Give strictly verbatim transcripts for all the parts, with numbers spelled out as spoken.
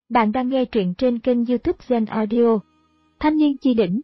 Bạn đang nghe truyện trên kênh YouTube Zen Audio. Thanh niên chi đỉnh.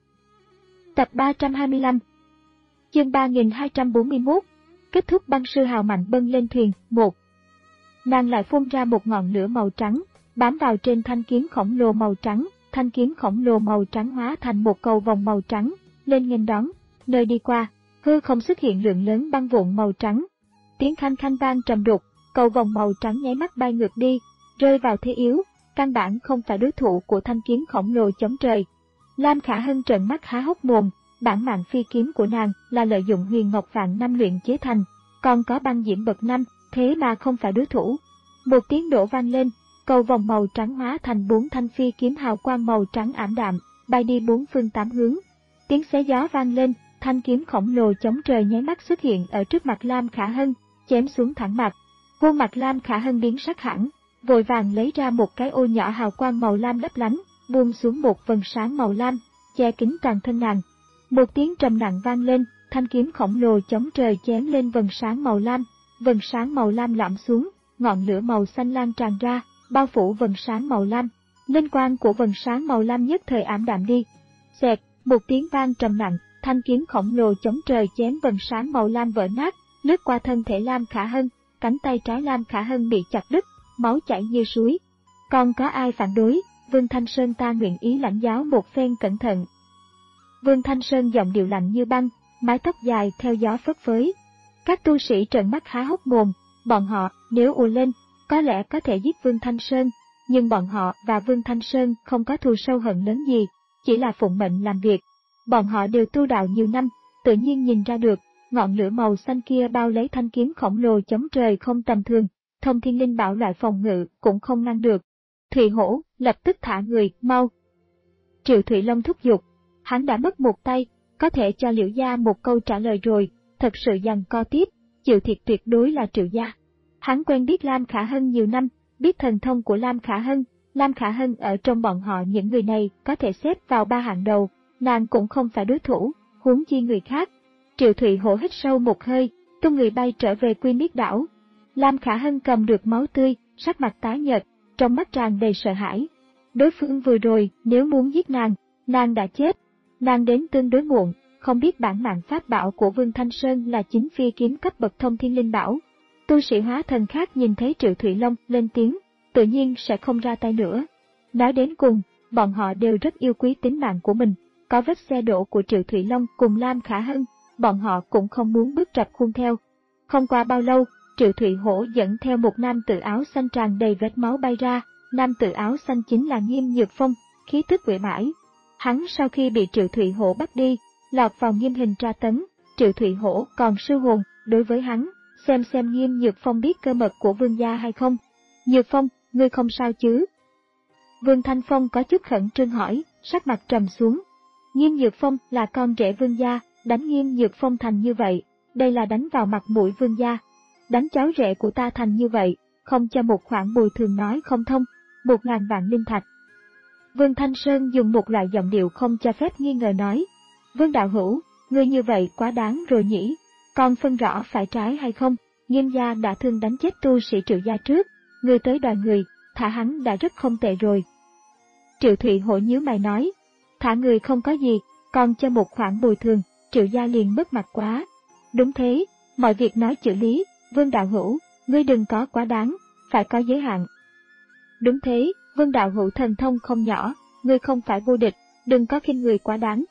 Tập ba trăm hai mươi lăm. Chương ba nghìn hai trăm bốn mươi mốt. Kết thúc băng sư hào mạnh bâng lên thuyền. một. Nàng lại phun ra một ngọn lửa màu trắng, bám vào trên thanh kiếm khổng lồ màu trắng. Thanh kiếm khổng lồ màu trắng hóa thành một cầu vòng màu trắng, lên nghênh đón. Nơi đi qua, hư không xuất hiện lượng lớn băng vụn màu trắng. Tiếng khanh khanh vang trầm đục, cầu vòng màu trắng nháy mắt bay ngược đi, rơi vào thế yếu. Căn bản không phải đối thủ của thanh kiếm khổng lồ chống trời. Lam Khả Hân trợn mắt há hốc mồm, bản mạng phi kiếm của nàng là lợi dụng huyền ngọc vạn năm luyện chế thành, còn có băng diễm bậc năm, thế mà không phải đối thủ. Một tiếng nổ vang lên, cầu vòng màu trắng hóa thành bốn thanh phi kiếm hào quang màu trắng ảm đạm, bay đi bốn phương tám hướng. Tiếng xé gió vang lên, thanh kiếm khổng lồ chống trời nháy mắt xuất hiện ở trước mặt Lam Khả Hân, chém xuống thẳng mặt. Khuôn mặt Lam Khả Hân biến sắc hẳn, vội vàng lấy ra một cái ô nhỏ hào quang màu lam lấp lánh, buông xuống một vầng sáng màu lam, che kín toàn thân nàng. Một tiếng trầm nặng vang lên, thanh kiếm khổng lồ chống trời chém lên vầng sáng màu lam, vầng sáng màu lam lõm xuống, ngọn lửa màu xanh lan tràn ra, bao phủ vầng sáng màu lam. Linh quang của vầng sáng màu lam nhất thời ảm đạm đi. Xẹt, một tiếng vang trầm nặng, thanh kiếm khổng lồ chống trời chém vầng sáng màu lam vỡ nát, lướt qua thân thể Lam Khả Hân, cánh tay trái Lam Khả Hân bị chặt đứt, máu chảy như suối. Còn có ai phản đối? Vương Thanh Sơn ta nguyện ý lãnh giáo một phen cẩn thận. Vương Thanh Sơn giọng điệu lạnh như băng, mái tóc dài theo gió phất phới. Các tu sĩ trợn mắt há hốc mồm, bọn họ nếu ùa lên, có lẽ có thể giết Vương Thanh Sơn, nhưng bọn họ và Vương Thanh Sơn không có thù sâu hận lớn gì, chỉ là phụng mệnh làm việc. Bọn họ đều tu đạo nhiều năm, tự nhiên nhìn ra được, ngọn lửa màu xanh kia bao lấy thanh kiếm khổng lồ chống trời không tầm thường. Thông thiên linh bảo loại phòng ngự cũng không ngăn được. Thụy Hổ lập tức thả người, mau. Triệu Thụy Long thúc giục, hắn đã mất một tay, có thể cho Liễu gia một câu trả lời rồi, thật sự giằng co tiếp, chịu thiệt tuyệt đối là Triệu gia. Hắn quen biết Lam Khả Hân nhiều năm, biết thần thông của Lam Khả Hân, Lam Khả Hân ở trong bọn họ những người này có thể xếp vào ba hạng đầu, nàng cũng không phải đối thủ, huống chi người khác. Triệu Thụy Hổ hít sâu một hơi, tung người bay trở về Quy Miết đảo. Lam Khả Hân cầm được máu tươi, sắc mặt tái nhợt, trong mắt tràn đầy sợ hãi. Đối phương vừa rồi, nếu muốn giết nàng, nàng đã chết. Nàng đến tương đối muộn, không biết bản mạng pháp bảo của Vương Thanh Sơn là chính phi kiếm cấp bậc thông thiên linh bảo. Tu sĩ hóa thần khác nhìn thấy Triệu Thụy Long lên tiếng, tự nhiên sẽ không ra tay nữa. Nói đến cùng, bọn họ đều rất yêu quý tính mạng của mình. Có vết xe đổ của Triệu Thụy Long cùng Lam Khả Hân, bọn họ cũng không muốn bước rập khuôn theo. Không qua bao lâu, Triệu Thụy Hổ dẫn theo một nam tử áo xanh tràn đầy vết máu bay ra, nam tử áo xanh chính là Nghiêm Nhược Phong, khí tức uể oải. Hắn sau khi bị Triệu Thụy Hổ bắt đi, lọt vào nghiêm hình tra tấn, Triệu Thụy Hổ còn sư hồn, đối với hắn, xem xem Nghiêm Nhược Phong biết cơ mật của Vương gia hay không. Nhược Phong, ngươi không sao chứ? Vương Thanh Phong có chút khẩn trương hỏi, sắc mặt trầm xuống. Nghiêm Nhược Phong là con rể Vương gia, đánh Nghiêm Nhược Phong thành như vậy, đây là đánh vào mặt mũi Vương gia. Đánh cháu rể của ta thành như vậy, không cho một khoản bồi thường nói không thông, một ngàn vạn linh thạch. Vương Thanh Sơn dùng một loại giọng điệu không cho phép nghi ngờ nói, Vương đạo hữu, ngươi như vậy quá đáng rồi nhỉ, còn phân rõ phải trái hay không, Nghiêm gia đã thương đánh chết tu sĩ Triệu gia trước, ngươi tới đòi người, thả hắn đã rất không tệ rồi. Triệu Thụy Hổ nhíu mày nói, thả người không có gì, còn cho một khoản bồi thường, Triệu gia liền mất mặt quá. Đúng thế, mọi việc nói chữ lý. Vương đạo hữu, ngươi đừng có quá đáng, phải có giới hạn. Đúng thế, Vương đạo hữu thần thông không nhỏ, ngươi không phải vô địch, đừng có khinh người quá đáng.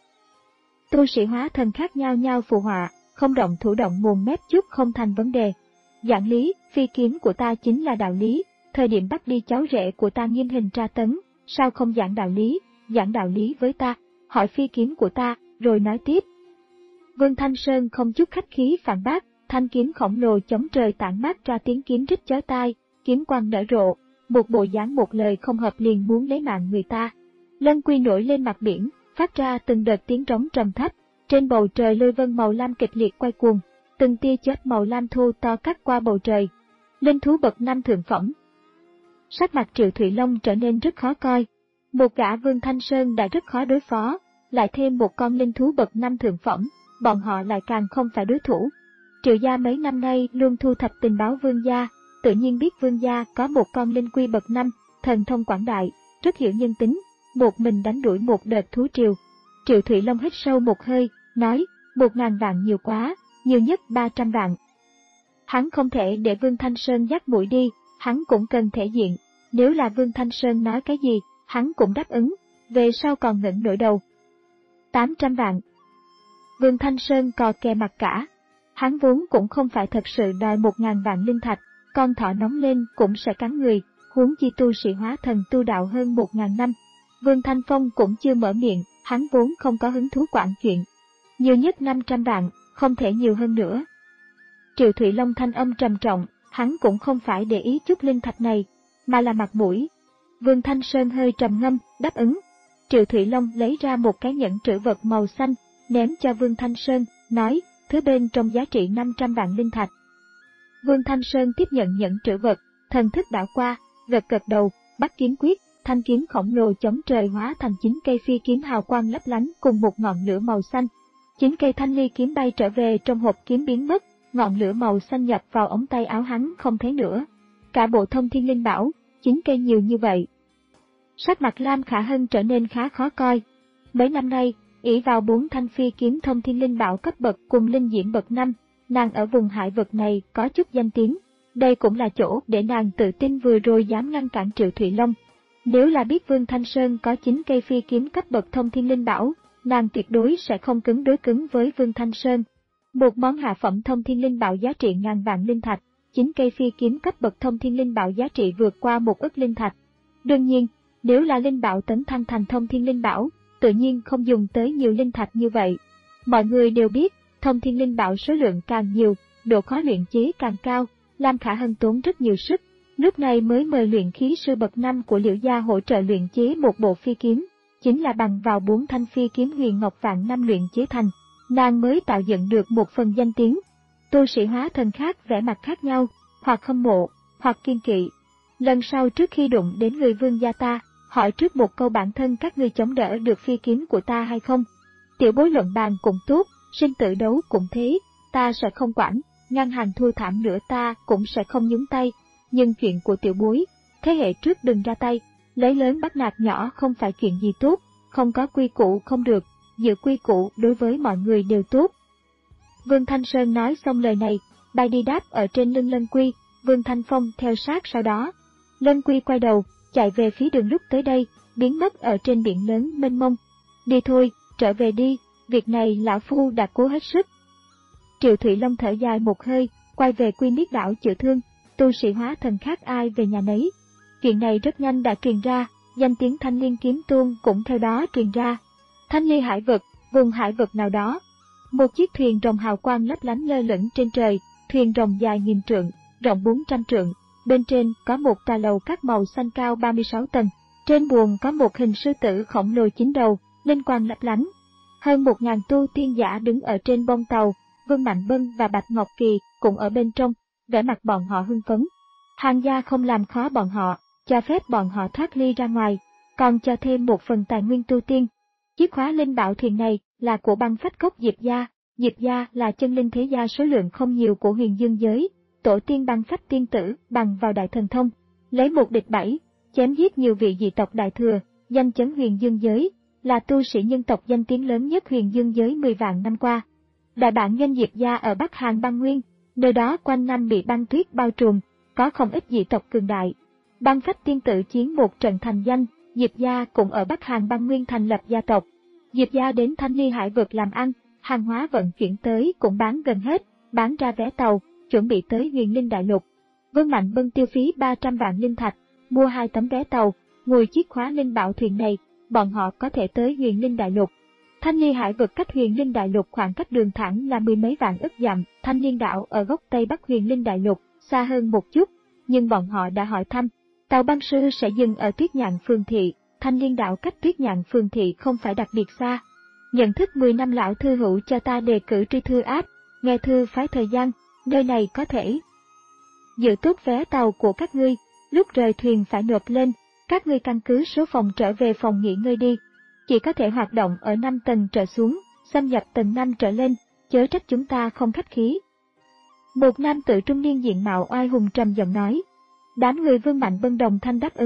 Tu sĩ hóa thần khác nhau nhau phù họa, không động thủ động mồm mép chút không thành vấn đề. Giảng lý, phi kiếm của ta chính là đạo lý, thời điểm bắt đi cháu rể của ta nghiêm hình tra tấn, sao không giảng đạo lý, giảng đạo lý với ta, hỏi phi kiếm của ta, rồi nói tiếp. Vương Thanh Sơn không chút khách khí phản bác. Thanh kiếm khổng lồ chống trời tản mát ra tiếng kiếm rít chói tai, kiếm quang nở rộ, một bộ dáng một lời không hợp liền muốn lấy mạng người ta. Lân quy nổi lên mặt biển, phát ra từng đợt tiếng trống trầm thấp, trên bầu trời lôi vân màu lam kịch liệt quay cuồng, từng tia chớp màu lam thô to cắt qua bầu trời. Linh thú bậc năm thượng phẩm. Sắc mặt Triệu Thụy Long trở nên rất khó coi. Một gã Vương Thanh Sơn đã rất khó đối phó, lại thêm một con linh thú bậc năm thượng phẩm, bọn họ lại càng không phải đối thủ. Triệu gia mấy năm nay luôn thu thập tình báo Vương gia, tự nhiên biết Vương gia có một con linh quy bậc năm, thần thông quảng đại, rất hiểu nhân tính, một mình đánh đuổi một đợt thú triều. Triệu Thụy Long hít sâu một hơi, nói, một ngàn vạn nhiều quá, nhiều nhất ba trăm vạn. Hắn không thể để Vương Thanh Sơn dắt mũi đi, hắn cũng cần thể diện, nếu là Vương Thanh Sơn nói cái gì, hắn cũng đáp ứng, về sau còn ngẩng nổi đầu. tám trăm vạn. Vương Thanh Sơn cò kè mặt cả, hắn vốn cũng không phải thật sự đòi một ngàn vạn linh thạch, con thỏ nóng lên cũng sẽ cắn người, huống chi tu sĩ hóa thần tu đạo hơn một ngàn năm. Vương Thanh Phong cũng chưa mở miệng, hắn vốn không có hứng thú quản chuyện. Nhiều nhất năm trăm vạn, không thể nhiều hơn nữa. Triệu Thụy Long thanh âm trầm trọng, hắn cũng không phải để ý chút linh thạch này, mà là mặt mũi. Vương Thanh Sơn hơi trầm ngâm, đáp ứng. Triệu Thụy Long lấy ra một cái nhẫn trữ vật màu xanh, ném cho Vương Thanh Sơn, nói, thứ bên trong giá trị năm trăm vạn linh thạch. Vương Thanh Sơn tiếp nhận nhẫn trữ vật, thần thức đảo qua, gật gật đầu, bắt kiếm quyết, thanh kiếm khổng lồ chống trời hóa thành chín cây phi kiếm hào quang lấp lánh cùng một ngọn lửa màu xanh. Chín cây thanh ly kiếm bay trở về trong hộp kiếm biến mất, ngọn lửa màu xanh nhập vào ống tay áo hắn không thấy nữa. Cả bộ thông thiên linh bảo, chín cây nhiều như vậy. Sắc mặt Lam Khả Hân trở nên khá khó coi. Mấy năm nay, ỷ vào bốn thanh phi kiếm thông thiên linh bảo cấp bậc cùng linh diễm bậc năm, nàng ở vùng hải vực này có chút danh tiếng. Đây cũng là chỗ để nàng tự tin vừa rồi dám ngăn cản Triệu Thụy Long. Nếu là biết Vương Thanh Sơn có chín cây phi kiếm cấp bậc thông thiên linh bảo, nàng tuyệt đối sẽ không cứng đối cứng với Vương Thanh Sơn. Một món hạ phẩm thông thiên linh bảo giá trị ngàn vạn linh thạch, chín cây phi kiếm cấp bậc thông thiên linh bảo giá trị vượt qua một ức linh thạch. Đương nhiên, nếu là linh bảo tấn thăng thành thông thiên linh bảo, tự nhiên không dùng tới nhiều linh thạch như vậy. Mọi người đều biết, thông thiên linh bảo số lượng càng nhiều, độ khó luyện chế càng cao, Lam Khả Hân tốn rất nhiều sức. Lúc này mới mời luyện khí sư bậc năm của Liễu gia hỗ trợ luyện chế một bộ phi kiếm, chính là bằng vào bốn thanh phi kiếm huyền ngọc vạn năm luyện chế thành, nàng mới tạo dựng được một phần danh tiếng. Tu sĩ hóa thần khác vẻ mặt khác nhau, hoặc hâm mộ, hoặc kiên kỵ. Lần sau trước khi đụng đến người Vương gia ta, hỏi trước một câu bản thân các ngươi chống đỡ được phi kiếm của ta hay không. Tiểu bối luận bàn cũng tốt, sinh tử đấu cũng thế, ta sẽ không quản, ngăn hàng thua thảm nữa ta cũng sẽ không nhúng tay. Nhưng chuyện của tiểu bối, thế hệ trước đừng ra tay, lấy lớn bắt nạt nhỏ không phải chuyện gì tốt, không có quy củ không được, giữ quy củ đối với mọi người đều tốt. Vương Thanh Sơn nói xong lời này, bay đi đáp ở trên lưng Lân Quy, Vương Thanh Phong theo sát sau đó. Lân Quy quay đầu, chạy về phía đường lúc tới đây, biến mất ở trên biển lớn mênh mông. Đi thôi, trở về đi, việc này lão phu đã cố hết sức. Triệu Thụy Long thở dài một hơi, quay về Quy Miết đảo chữa thương. Tu sĩ hóa thần khác ai về nhà nấy. Chuyện này rất nhanh đã truyền ra, danh tiếng Thanh Liên Kiếm Tôn cũng theo đó truyền ra. Thanh Ly hải vực, vùng hải vực nào đó. Một chiếc thuyền rồng hào quang lấp lánh lơ lửng trên trời, thuyền rồng dài nghìn trượng, rộng bốn trăm trượng. Bên trên có một tòa lầu các màu xanh cao ba mươi sáu tầng. Trên buồng có một hình sư tử khổng lồ chín đầu, linh quang lấp lánh. Hơn một ngàn tu tiên giả đứng ở trên bông tàu, Vương Mạnh Bân và Bạch Ngọc Kỳ cũng ở bên trong. Vẻ mặt bọn họ hưng phấn. Hàng gia không làm khó bọn họ, cho phép bọn họ thoát ly ra ngoài, còn cho thêm một phần tài nguyên tu tiên. Chiếc khóa linh bảo thuyền này là của băng phách cốc Diệp gia, Diệp gia là chân linh thế gia số lượng không nhiều của huyền dương giới, tổ tiên băng phách tiên tử bằng vào đại thần thông, lấy một địch bảy, chém giết nhiều vị dị tộc đại thừa, danh chấn huyền dương giới, là tu sĩ nhân tộc danh tiếng lớn nhất huyền dương giới mười vạn năm qua. Đại bản doanh Diệp gia ở Bắc Hàn băng nguyên. Nơi đó quanh năm bị băng tuyết bao trùm, có không ít dị tộc cường đại. Băng phách tiên tử chiến một trận thành danh, Diệp gia cũng ở Bắc Hàn băng nguyên thành lập gia tộc. Diệp gia đến Thanh Ly hải vực làm ăn, hàng hóa vận chuyển tới cũng bán gần hết, bán ra vé tàu, chuẩn bị tới Huyền Linh Đại Lục. Vương Mạnh Bân tiêu phí ba trăm vạn linh thạch, mua hai tấm vé tàu, ngồi chiếc khóa linh bảo thuyền này, bọn họ có thể tới Huyền Linh Đại Lục. Thanh Ly hải vực cách Huyền Linh Đại Lục khoảng cách đường thẳng là mười mấy vạn ức dặm, Thanh Liên đảo ở góc tây bắc Huyền Linh Đại Lục, xa hơn một chút, nhưng bọn họ đã hỏi thăm, tàu băng sư sẽ dừng ở Tuyết Nhạn Phường Thị, Thanh Liên đảo cách Tuyết Nhạn Phường Thị không phải đặc biệt xa. Nhận thức mười năm lão thư hữu cho ta đề cử tri thư áp, nghe thư phái thời gian, nơi này có thể giữ tốt vé tàu của các ngươi, lúc rời thuyền phải nộp lên, các ngươi căn cứ số phòng trở về phòng nghỉ ngơi đi. Chỉ có thể hoạt động ở năm tầng trở xuống, xâm nhập tầng năm trở lên, chớ trách chúng ta không khách khí. Một nam tử trung niên diện mạo oai hùng trầm giọng nói. Đám người Vương Mạnh Bân đồng thanh đáp ứng,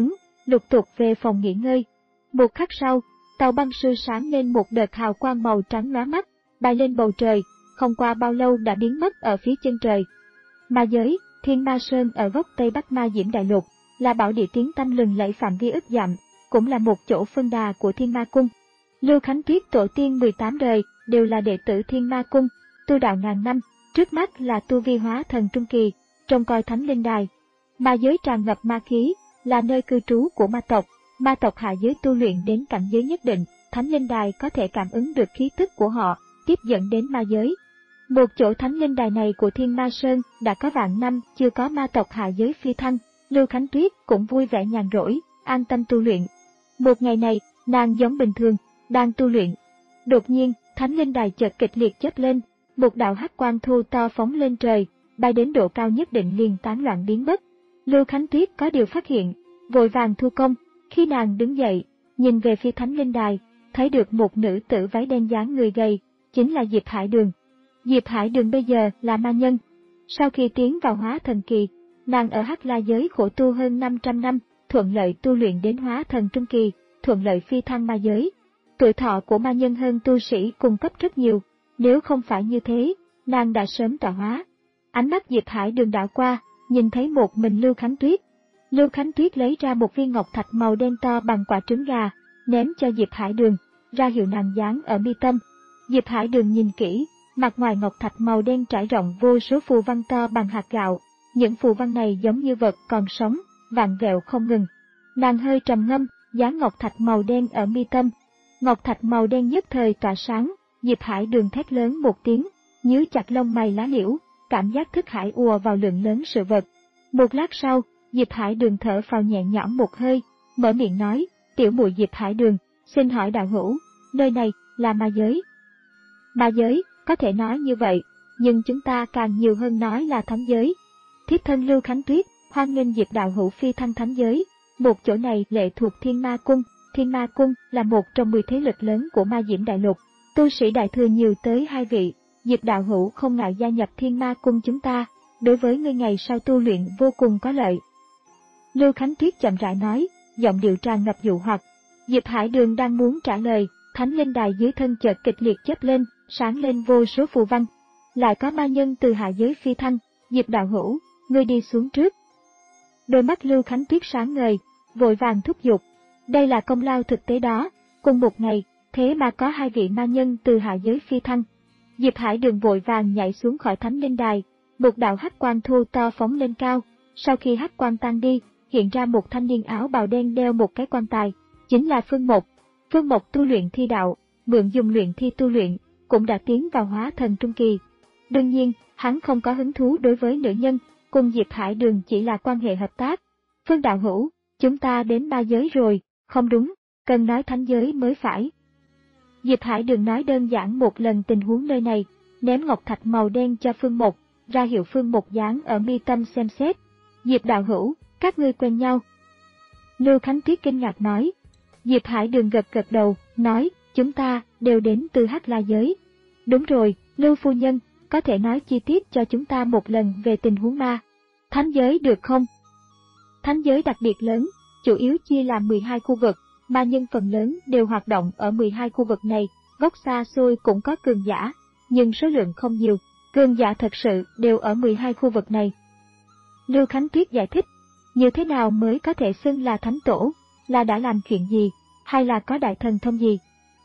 lục tục về phòng nghỉ ngơi. Một khắc sau, tàu băng sư sáng lên một đợt hào quang màu trắng lóa mắt, bay lên bầu trời, không qua bao lâu đã biến mất ở phía chân trời. Ma giới, Thiên Ma Sơn ở góc Tây Bắc Ma Diễm Đại Lục, là bảo địa tiếng tăm lừng lẫy phạm vi ức dặm, cũng là một chỗ phân đà của Thiên Ma Cung. Lưu Khánh Tuyết tổ tiên mười tám đời đều là đệ tử Thiên Ma Cung, tu đạo ngàn năm, trước mắt là tu vi hóa thần trung kỳ, trông coi Thánh Linh Đài. Ma giới tràn ngập ma khí, là nơi cư trú của ma tộc. Ma tộc hạ giới tu luyện đến cảnh giới nhất định, Thánh Linh Đài có thể cảm ứng được khí tức của họ, tiếp dẫn đến ma giới. Một chỗ Thánh Linh Đài này của Thiên Ma Sơn đã có vạn năm chưa có ma tộc hạ giới phi thăng, Lưu Khánh Tuyết cũng vui vẻ nhàn rỗi, an tâm tu luyện. Một ngày này, nàng giống bình thường, đang tu luyện. Đột nhiên, Thánh Linh Đài chợt kịch liệt chớp lên, một đạo hắc quang thu to phóng lên trời, bay đến độ cao nhất định liền tán loạn biến mất. Lưu Khánh Tuyết có điều phát hiện, vội vàng thu công. Khi nàng đứng dậy, nhìn về phía Thánh Linh Đài, thấy được một nữ tử váy đen dáng người gầy, chính là Diệp Hải Đường. Diệp Hải Đường bây giờ là ma nhân. Sau khi tiến vào hóa thần kỳ, nàng ở Hắc La giới khổ tu hơn năm trăm năm, thuận lợi tu luyện đến hóa thần trung kỳ, thuận lợi phi thăng ma giới. Tuổi thọ của ma nhân hơn tu sĩ cung cấp rất nhiều, nếu không phải như thế, nàng đã sớm tọa hóa. Ánh mắt Diệp Hải Đường đảo qua, nhìn thấy một mình Lưu Khánh Tuyết. Lưu Khánh Tuyết lấy ra một viên ngọc thạch màu đen to bằng quả trứng gà, ném cho Diệp Hải Đường, ra hiệu nàng dán ở mi tâm. Diệp Hải Đường nhìn kỹ, mặt ngoài ngọc thạch màu đen trải rộng vô số phù văn to bằng hạt gạo, những phù văn này giống như vật còn sống, vặn vẹo không ngừng. Nàng hơi trầm ngâm, dán ngọc thạch màu đen ở mi tâm. Ngọc thạch màu đen nhất thời tỏa sáng, Diệp Hải Đường thét lớn một tiếng, nhíu chặt lông mày lá liễu, cảm giác thức hải ùa vào lượng lớn sự vật. Một lát sau, Diệp Hải Đường thở phào nhẹ nhõm một hơi, mở miệng nói, tiểu muội Diệp Hải Đường, xin hỏi đạo hữu, nơi này là ma giới. Ma giới, có thể nói như vậy, nhưng chúng ta càng nhiều hơn nói là thánh giới. Thiếp thân Lưu Khánh Tuyết, hoan nghênh Diệp đạo hữu phi thăng thánh giới. Một chỗ này lệ thuộc Thiên Ma Cung, Thiên Ma Cung là một trong mười thế lực lớn của Ma Diễm Đại Lục, tu sĩ đại thừa nhiều tới hai vị. Diệp đạo hữu không ngại gia nhập Thiên Ma Cung chúng ta, đối với ngươi ngày sau tu luyện vô cùng có lợi. Lưu Khánh Tuyết chậm rãi nói, giọng điệu tràn ngập dụ hoặc. Diệp Hải Đường đang muốn trả lời, Thánh Linh Đài dưới thân chợt kịch liệt chớp lên, sáng lên vô số phù văn. Lại có ma nhân từ hạ giới phi thăng, Diệp đạo hữu, ngươi đi xuống trước. Đôi mắt Lưu Khánh Tuyết sáng ngời, vội vàng thúc giục. Đây là công lao thực tế đó, cùng một ngày, thế mà có hai vị ma nhân từ hạ giới phi thăng. Diệp Hải Đường vội vàng nhảy xuống khỏi Thánh Linh Đài, một đạo hắc quang thu to phóng lên cao. Sau khi hắc quang tan đi, hiện ra một thanh niên áo bào đen đeo một cái quan tài, chính là Phương Mộc. Phương Mộc tu luyện thi đạo, mượn dùng luyện thi tu luyện, cũng đã tiến vào hóa thần trung kỳ. Đương nhiên, hắn không có hứng thú đối với nữ nhân, cùng Diệp Hải Đường chỉ là quan hệ hợp tác. Phương đạo hữu, chúng ta đến ma giới rồi, không đúng, cần nói thánh giới mới phải. Diệp Hải Đường nói đơn giản một lần tình huống nơi này, ném ngọc thạch màu đen cho Phương Mộc, ra hiệu Phương Mộc dán ở mi tâm xem xét. Diệp đạo hữu, các ngươi quen nhau. Lưu Khánh Tuyết kinh ngạc nói. Diệp Hải Đường gật gật đầu, nói, chúng ta đều đến từ Hắc La giới. Đúng rồi, Lưu phu nhân, có thể nói chi tiết cho chúng ta một lần về tình huống ma thánh giới được không? Thánh giới đặc biệt lớn, chủ yếu chia làm mười hai khu vực, ma nhân phần lớn đều hoạt động ở mười hai khu vực này, góc xa xôi cũng có cường giả, nhưng số lượng không nhiều, cường giả thật sự đều ở mười hai khu vực này. Lưu Khánh Tuyết giải thích, như thế nào mới có thể xưng là thánh tổ, là đã làm chuyện gì, hay là có đại thần thông gì?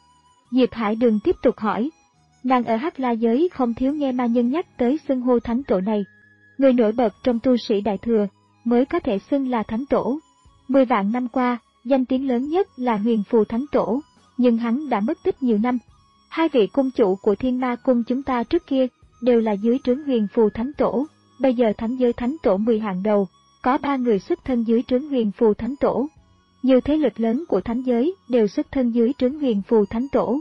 Diệp Hải Đường tiếp tục hỏi, nàng ở Hắc La giới không thiếu nghe ma nhân nhắc tới xưng hô thánh tổ này. Người nổi bật trong tu sĩ đại thừa mới có thể xưng là thánh tổ. Mười vạn năm qua, danh tiếng lớn nhất là Huyền Phù Thánh Tổ, nhưng hắn đã mất tích nhiều năm. Hai vị cung chủ của Thiên Ma Cung chúng ta trước kia đều là dưới trướng Huyền Phù Thánh Tổ, bây giờ thánh giới thánh tổ mười hàng đầu, có ba người xuất thân dưới trướng Huyền Phù Thánh Tổ. Nhiều thế lực lớn của thánh giới đều xuất thân dưới trướng Huyền Phù Thánh Tổ.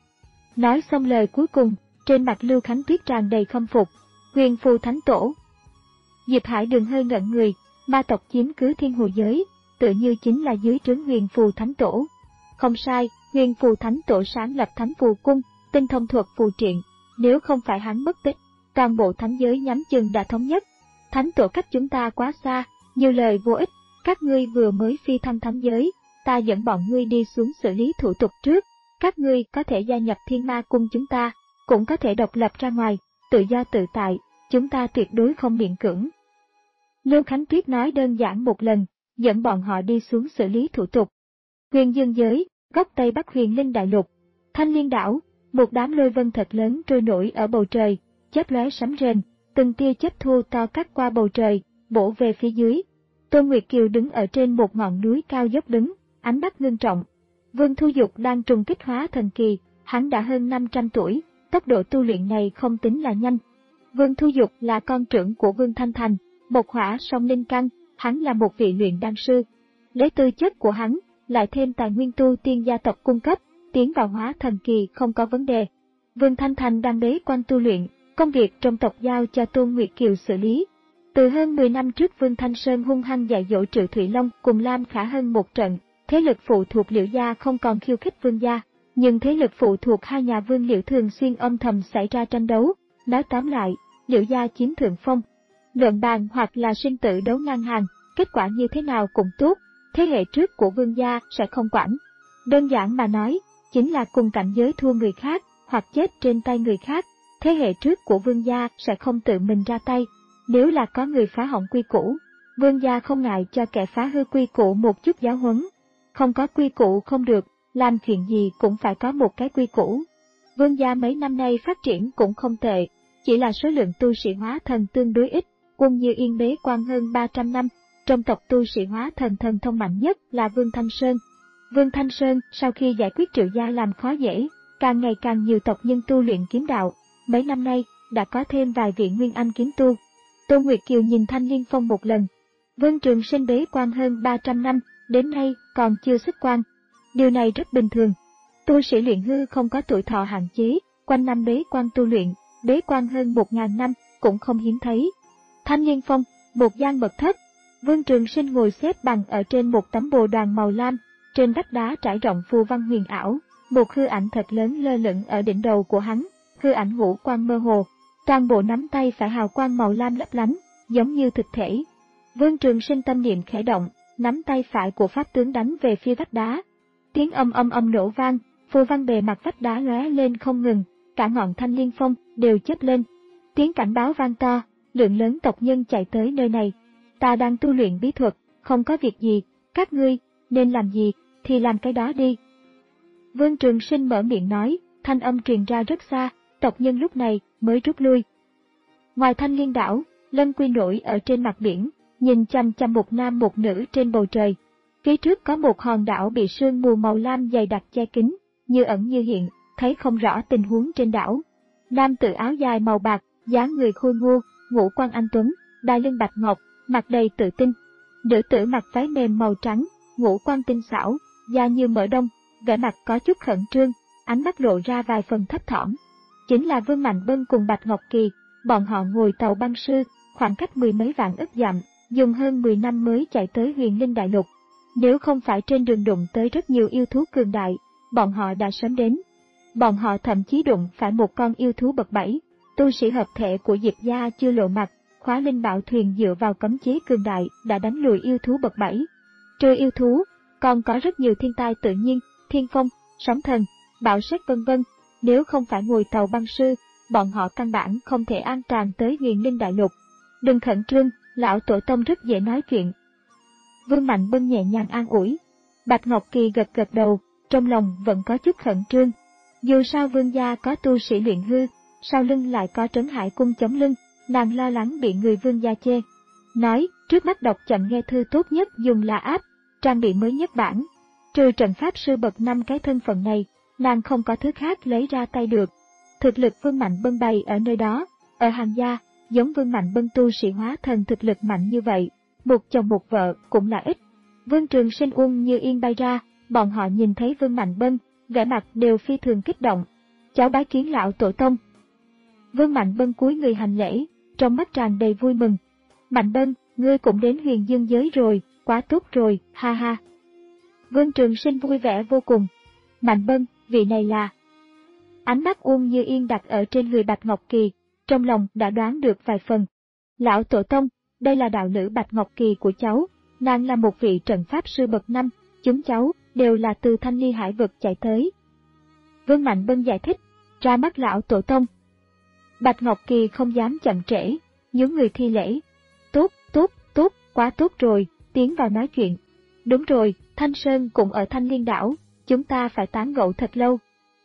Nói xong lời cuối cùng, trên mặt Lưu Khánh Tuyết tràn đầy khâm phục. Huyền Phù Thánh Tổ. Diệp Hải Đường hơi ngẩn người, ma tộc chiếm cứ Thiên Hồ giới, tự như chính là dưới trướng Huyền Phù Thánh Tổ. Không sai, Huyền Phù Thánh Tổ sáng lập Thánh Phù Cung, tinh thông thuật phù triện, nếu không phải hắn mất tích, toàn bộ thánh giới nhắm chừng đã thống nhất. Thánh Tổ cách chúng ta quá xa, nhiều lời vô ích, các ngươi vừa mới phi thăng thánh giới, ta dẫn bọn ngươi đi xuống xử lý thủ tục trước, các ngươi có thể gia nhập Thiên Ma Cung chúng ta, cũng có thể độc lập ra ngoài, tự do tự tại, chúng ta tuyệt đối không miễn cưỡng. Lưu Khánh Tuyết nói đơn giản một lần, dẫn bọn họ đi xuống xử lý thủ tục. Huyền Dương giới, góc Tây Bắc Huyền Linh Đại Lục, Thanh Liên đảo, một đám lôi vân thật lớn trôi nổi ở bầu trời, chớp lóe sấm rền, từng tia chớp thu to cắt qua bầu trời, bổ về phía dưới. Tôn Nguyệt Kiều đứng ở trên một ngọn núi cao dốc đứng, ánh mắt ngưng trọng. Vương Thu Dục đang trùng kích hóa thần kỳ, hắn đã hơn năm trăm tuổi, tốc độ tu luyện này không tính là nhanh. Vương Thu Dục là con trưởng của Vương Thanh Thành, một hỏa song linh căn, hắn là một vị luyện đan sư. Lấy tư chất của hắn, lại thêm tài nguyên tu tiên gia tộc cung cấp, tiến vào hóa thần kỳ không có vấn đề. Vương Thanh Thành đang bế quan tu luyện, công việc trong tộc giao cho Tôn Nguyệt Kiều xử lý. Từ hơn mười năm trước Vương Thanh Sơn hung hăng dạy dỗ Triệu Thụy Long cùng Lam Khả Hân một trận, thế lực phụ thuộc Liễu gia không còn khiêu khích Vương gia, nhưng thế lực phụ thuộc hai nhà Vương Liễu thường xuyên âm thầm xảy ra tranh đấu. Nói tóm lại, Liễu gia chiếm thượng phong. Luận bàn hoặc là sinh tử đấu ngang hàng, kết quả như thế nào cũng tốt, thế hệ trước của Vương gia sẽ không quản. Đơn giản mà nói, chính là cùng cảnh giới thua người khác, hoặc chết trên tay người khác, thế hệ trước của Vương gia sẽ không tự mình ra tay. Nếu là có người phá hỏng quy củ, Vương gia không ngại cho kẻ phá hư quy củ một chút giáo huấn. Không có quy củ không được, làm chuyện gì cũng phải có một cái quy củ. Vương gia mấy năm nay phát triển cũng không tệ, chỉ là số lượng tu sĩ hóa thần tương đối ít. Quân Như Yên bế quan hơn ba trăm năm, trong tộc tu sĩ hóa thần thần thông mạnh nhất là Vương Thanh Sơn. Vương Thanh Sơn sau khi giải quyết Triệu gia làm khó dễ, càng ngày càng nhiều tộc nhân tu luyện kiếm đạo, mấy năm nay đã có thêm vài vị nguyên anh kiếm tu. Tôn Nguyệt Kiều nhìn Thanh Liên Phong một lần. Vương Trường Sinh bế quan hơn ba trăm năm, đến nay còn chưa xuất quan. Điều này rất bình thường. Tu sĩ luyện hư không có tuổi thọ hạn chế, quanh năm bế quan tu luyện, bế quan hơn một ngàn năm cũng không hiếm thấy. Thanh Liên Phong, một gian mật thất. Vương Trường Sinh ngồi xếp bằng ở trên một tấm bồ đoàn màu lam, trên vách đá trải rộng phù văn huyền ảo, một hư ảnh thật lớn lơ lửng ở đỉnh đầu của hắn, hư ảnh ngũ quang mơ hồ, toàn bộ nắm tay phải hào quang màu lam lấp lánh, giống như thực thể. Vương Trường Sinh tâm niệm khẽ động, nắm tay phải của pháp tướng đánh về phía vách đá. Tiếng âm âm âm nổ vang, phù văn bề mặt vách đá lóe lên không ngừng, cả ngọn Thanh Liên Phong đều chớp lên. Tiếng cảnh báo vang to, lượng lớn tộc nhân chạy tới nơi này. Ta đang tu luyện bí thuật, không có việc gì, các ngươi nên làm gì thì làm cái đó đi. Vương Trường Sinh mở miệng nói, thanh âm truyền ra rất xa, tộc nhân lúc này mới rút lui. Ngoài Thanh Liên đảo, Lân Quy nổi ở trên mặt biển, nhìn chăm chăm một nam một nữ trên bầu trời. Phía trước có một hòn đảo bị sương mù màu lam dày đặc che kín, như ẩn như hiện, thấy không rõ tình huống trên đảo. Nam tự áo dài màu bạc, dáng người khôi ngô, ngũ quan anh tuấn, đai lưng bạch ngọc, mặt đầy tự tin. Nữ tử mặc váy mềm màu trắng, ngũ quan tinh xảo, da như mỡ đông, vẻ mặt có chút khẩn trương, ánh mắt lộ ra vài phần thấp thỏm. Chính là Vương Mạnh Bân cùng Bạch Ngọc Kỳ, bọn họ ngồi tàu băng sư, khoảng cách mười mấy vạn ức dặm, dùng hơn mười năm mới chạy tới Huyền Linh Đại Lục. Nếu không phải trên đường đụng tới rất nhiều yêu thú cường đại, bọn họ đã sớm đến. Bọn họ thậm chí đụng phải một con yêu thú bậc bảy, tu sĩ hợp thể của Diệp gia chưa lộ mặt, khóa linh bảo thuyền dựa vào cấm chế cường đại đã đánh lùi yêu thú bậc bảy. Trừ yêu thú, còn có rất nhiều thiên tai tự nhiên, thiên phong, sóng thần, bão sét vân vân. Nếu không phải ngồi tàu băng sư, bọn họ căn bản không thể an toàn tới Huyền Linh Đại Lục. Đừng khẩn trương, lão tổ tông rất dễ nói chuyện. Vương Mạnh Bân nhẹ nhàng an ủi. Bạch Ngọc Kỳ gật gật đầu, trong lòng vẫn có chút khẩn trương. Dù sao Vương gia có tu sĩ luyện hư, sau lưng lại có Trấn Hải cung chống lưng, nàng lo lắng bị người Vương gia chê. Nói, trước mắt đọc chậm nghe thư tốt nhất dùng là áp, trang bị mới nhất bản. Trừ trận pháp sư bậc năm cái thân phận này, nàng không có thứ khác lấy ra tay được. Thực lực Vương Mạnh Bân bày ở nơi đó, ở Hàn gia, giống Vương Mạnh Bân tu sĩ hóa thần thực lực mạnh như vậy, một chồng một vợ cũng là ít. Vương Trường Sinh Uông Như Yên bay ra, bọn họ nhìn thấy Vương Mạnh Bân, vẻ mặt đều phi thường kích động. Cháu bái kiến lão tổ tông. Vương Mạnh Bân cúi người hành lễ, trong mắt tràn đầy vui mừng. Mạnh Bân, ngươi cũng đến Huyền Dương giới rồi, quá tốt rồi, ha ha. Vương Trường Sinh vui vẻ vô cùng. Mạnh Bân, vị này là... Ánh mắt Uông Như Yên đặt ở trên người Bạch Ngọc Kỳ, trong lòng đã đoán được vài phần. Lão tổ tông, đây là đạo lữ Bạch Ngọc Kỳ của cháu, nàng là một vị trận pháp sư bậc năm, chúng cháu đều là từ Thanh Ly Hải vực chạy tới. Vương Mạnh Bân giải thích, ra mắt lão tổ tông. Bạch Ngọc Kỳ không dám chậm trễ, nhún người thi lễ. Tốt, tốt, tốt, quá tốt rồi, tiến vào nói chuyện. Đúng rồi, Thanh Sơn cũng ở Thanh Liên đảo, chúng ta phải tán gẫu thật lâu.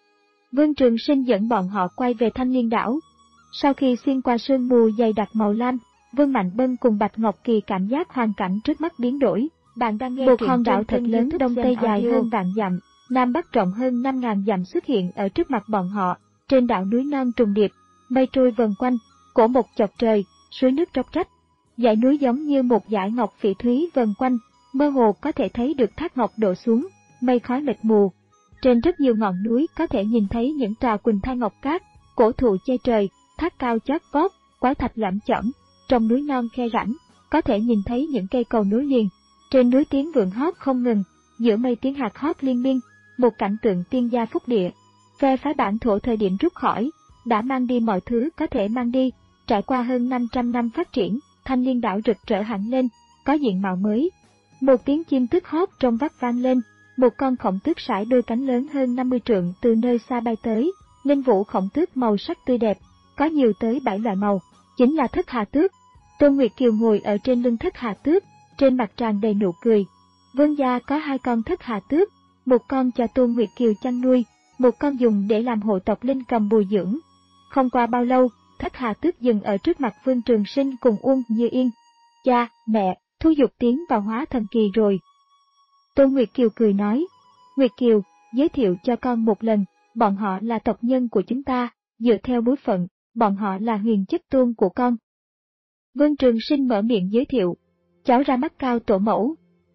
Vương Trường Sinh dẫn bọn họ quay về Thanh Liên đảo. Sau khi xuyên qua sương mù dày đặc màu lam, Vương Mạnh Bân cùng Bạch Ngọc Kỳ cảm giác hoàn cảnh trước mắt biến đổi. Bạn đang nghe một hòn đảo thật lớn đông tây dài hơn vạn dặm, nam bắc rộng hơn năm ngàn dặm xuất hiện ở trước mặt bọn họ. Trên đảo núi non trùng điệp, mây trôi vần quanh, cổ một chọc trời, suối nước róc rách. Dãy núi giống như một dải ngọc phỉ thúy vần quanh, mơ hồ có thể thấy được thác ngọc đổ xuống, mây khói mịt mù. Trên rất nhiều ngọn núi có thể nhìn thấy những tòa quỳnh thai ngọc cát, cổ thụ che trời, thác cao chót vót, quái thạch lởm chởm. Trong núi non khe rãnh, có thể nhìn thấy những cây cầu nối liền. Trên núi tiếng vượn hót không ngừng, giữa mây tiếng hạt hót liên miên, một cảnh tượng tiên gia phúc địa. Phe phái bản thổ thời điểm rút khỏi, đã mang đi mọi thứ có thể mang đi. Trải qua hơn năm trăm năm phát triển, Thanh Liên đảo rực rỡ hẳn lên, có diện mạo mới. Một tiếng chim tước hót trong vắt vang lên, một con khổng tước sải đôi cánh lớn hơn năm mươi trượng từ nơi xa bay tới. Linh vũ khổng tước màu sắc tươi đẹp, có nhiều tới bảy loại màu, chính là Thất Hà Tước. Tôn Nguyệt Kiều ngồi ở trên lưng Thất Hà Tước, trên mặt tràn đầy nụ cười. Vương gia có hai con Thất Hà Tước, một con cho Tôn Nguyệt Kiều chăn nuôi, một con dùng để làm hộ tộc linh cầm bồi dưỡng. Không qua bao lâu, Thất Hà Tước dừng ở trước mặt Vương Trường Sinh cùng Uông Như Yên. Cha, mẹ, Thu Dục tiến vào hóa thần kỳ rồi. Tôn Nguyệt Kiều cười nói, Nguyệt Kiều, giới thiệu cho con một lần, bọn họ là tộc nhân của chúng ta, dựa theo bối phận, bọn họ là huyền chức tôn của con. Vương Trường Sinh mở miệng giới thiệu, cháu ra mắt cao tổ mẫu.